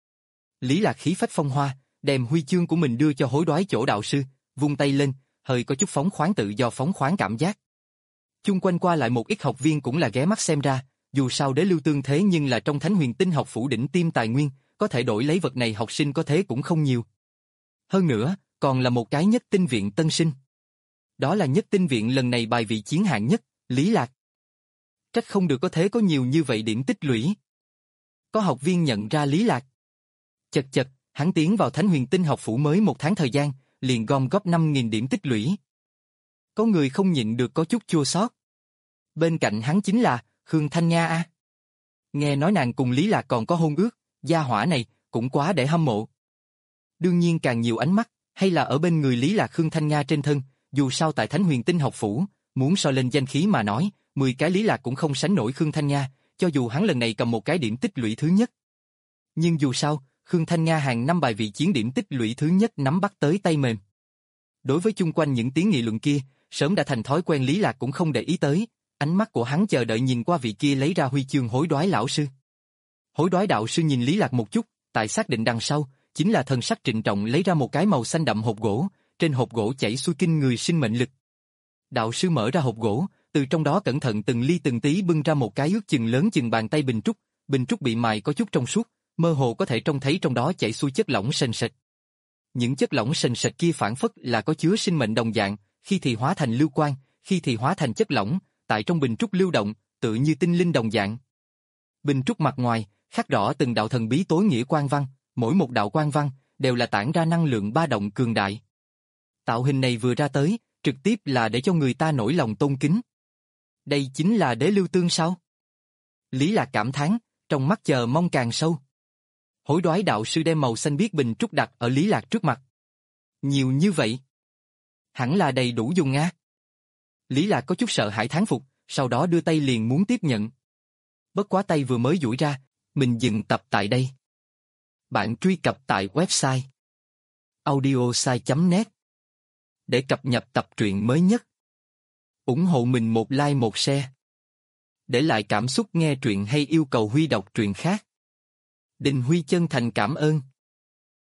Lý Lạc khí phách phong hoa, đem huy chương của mình đưa cho hối đoái chỗ đạo sư, vung tay lên, hơi có chút phóng khoáng tự do phóng khoáng cảm giác. Chung quanh qua lại một ít học viên cũng là ghé mắt xem ra, dù sao Đế Lưu Tương thế nhưng là trong Thánh Huyền Tinh học phủ đỉnh tiêm tài nguyên, có thể đổi lấy vật này học sinh có thế cũng không nhiều. Hơn nữa, còn là một cái nhất tinh viện tân sinh. Đó là nhất tinh viện lần này bài vị chiến hạng nhất, Lý Lạc. Trách không được có thế có nhiều như vậy điểm tích lũy. Có học viên nhận ra Lý Lạc. Chật chật, hắn tiến vào Thánh Huyền Tinh học phủ mới một tháng thời gian, liền gom góp năm nghìn điểm tích lũy. Có người không nhịn được có chút chua xót. Bên cạnh hắn chính là Khương Thanh Nha a. Nghe nói nàng cùng Lý Lạc còn có hôn ước, gia hỏa này cũng quá để hâm mộ. Đương nhiên càng nhiều ánh mắt hay là ở bên người Lý Lạc Khương Thanh Nha trên thân, dù sao tại Thánh Huyền Tinh học phủ, muốn so lên danh khí mà nói, mười cái Lý Lạc cũng không sánh nổi Khương Thanh Nha, cho dù hắn lần này cầm một cái điểm tích lũy thứ nhất. Nhưng dù sao, Khương Thanh Nha hàng năm bài vị chiến điểm tích lũy thứ nhất nắm bắt tới tay mềm. Đối với chung quanh những tiếng nghị luận kia, sớm đã thành thói quen Lý Lạc cũng không để ý tới, ánh mắt của hắn chờ đợi nhìn qua vị kia lấy ra huy chương hối đoái lão sư. Hối đoái đạo sư nhìn Lý Lạc một chút, tại xác định đằng sau, chính là thần sắc trịnh trọng lấy ra một cái màu xanh đậm hộp gỗ, trên hộp gỗ chảy xuôi kinh người sinh mệnh lực. Đạo sư mở ra hộp gỗ, từ trong đó cẩn thận từng ly từng tí bưng ra một cái ước chừng lớn chừng bàn tay bình trúc, bình trúc bị mài có chút trong suốt, mơ hồ có thể trông thấy trong đó chảy xuôi chất lỏng sền sệt. Những chất lỏng sền sệt kia phản phất là có chứa sinh mệnh đồng dạng, khi thì hóa thành lưu quang, khi thì hóa thành chất lỏng, tại trong bình trúc lưu động, tự như tinh linh đồng dạng. Bình trúc mặt ngoài khắc rõ từng đạo thần bí tối nghĩa quang văn, mỗi một đạo quang văn đều là tản ra năng lượng ba động cường đại. Tạo hình này vừa ra tới, trực tiếp là để cho người ta nổi lòng tôn kính. Đây chính là Đế Lưu Tương sao? Lý Lạc cảm thán, trong mắt chờ mong càng sâu. Hối đoái đạo sư đem màu xanh biếc bình trúc đặt ở Lý Lạc trước mặt. Nhiều như vậy, hẳn là đầy đủ dùng á. Lý Lạc có chút sợ hãi thán phục, sau đó đưa tay liền muốn tiếp nhận. Bất quá tay vừa mới duỗi ra, mình dừng tập tại đây. Bạn truy cập tại website audiosai chấm net để cập nhật tập truyện mới nhất. Ủng hộ mình một like một share. Để lại cảm xúc nghe truyện hay yêu cầu Huy đọc truyện khác. Đình Huy chân thành cảm ơn.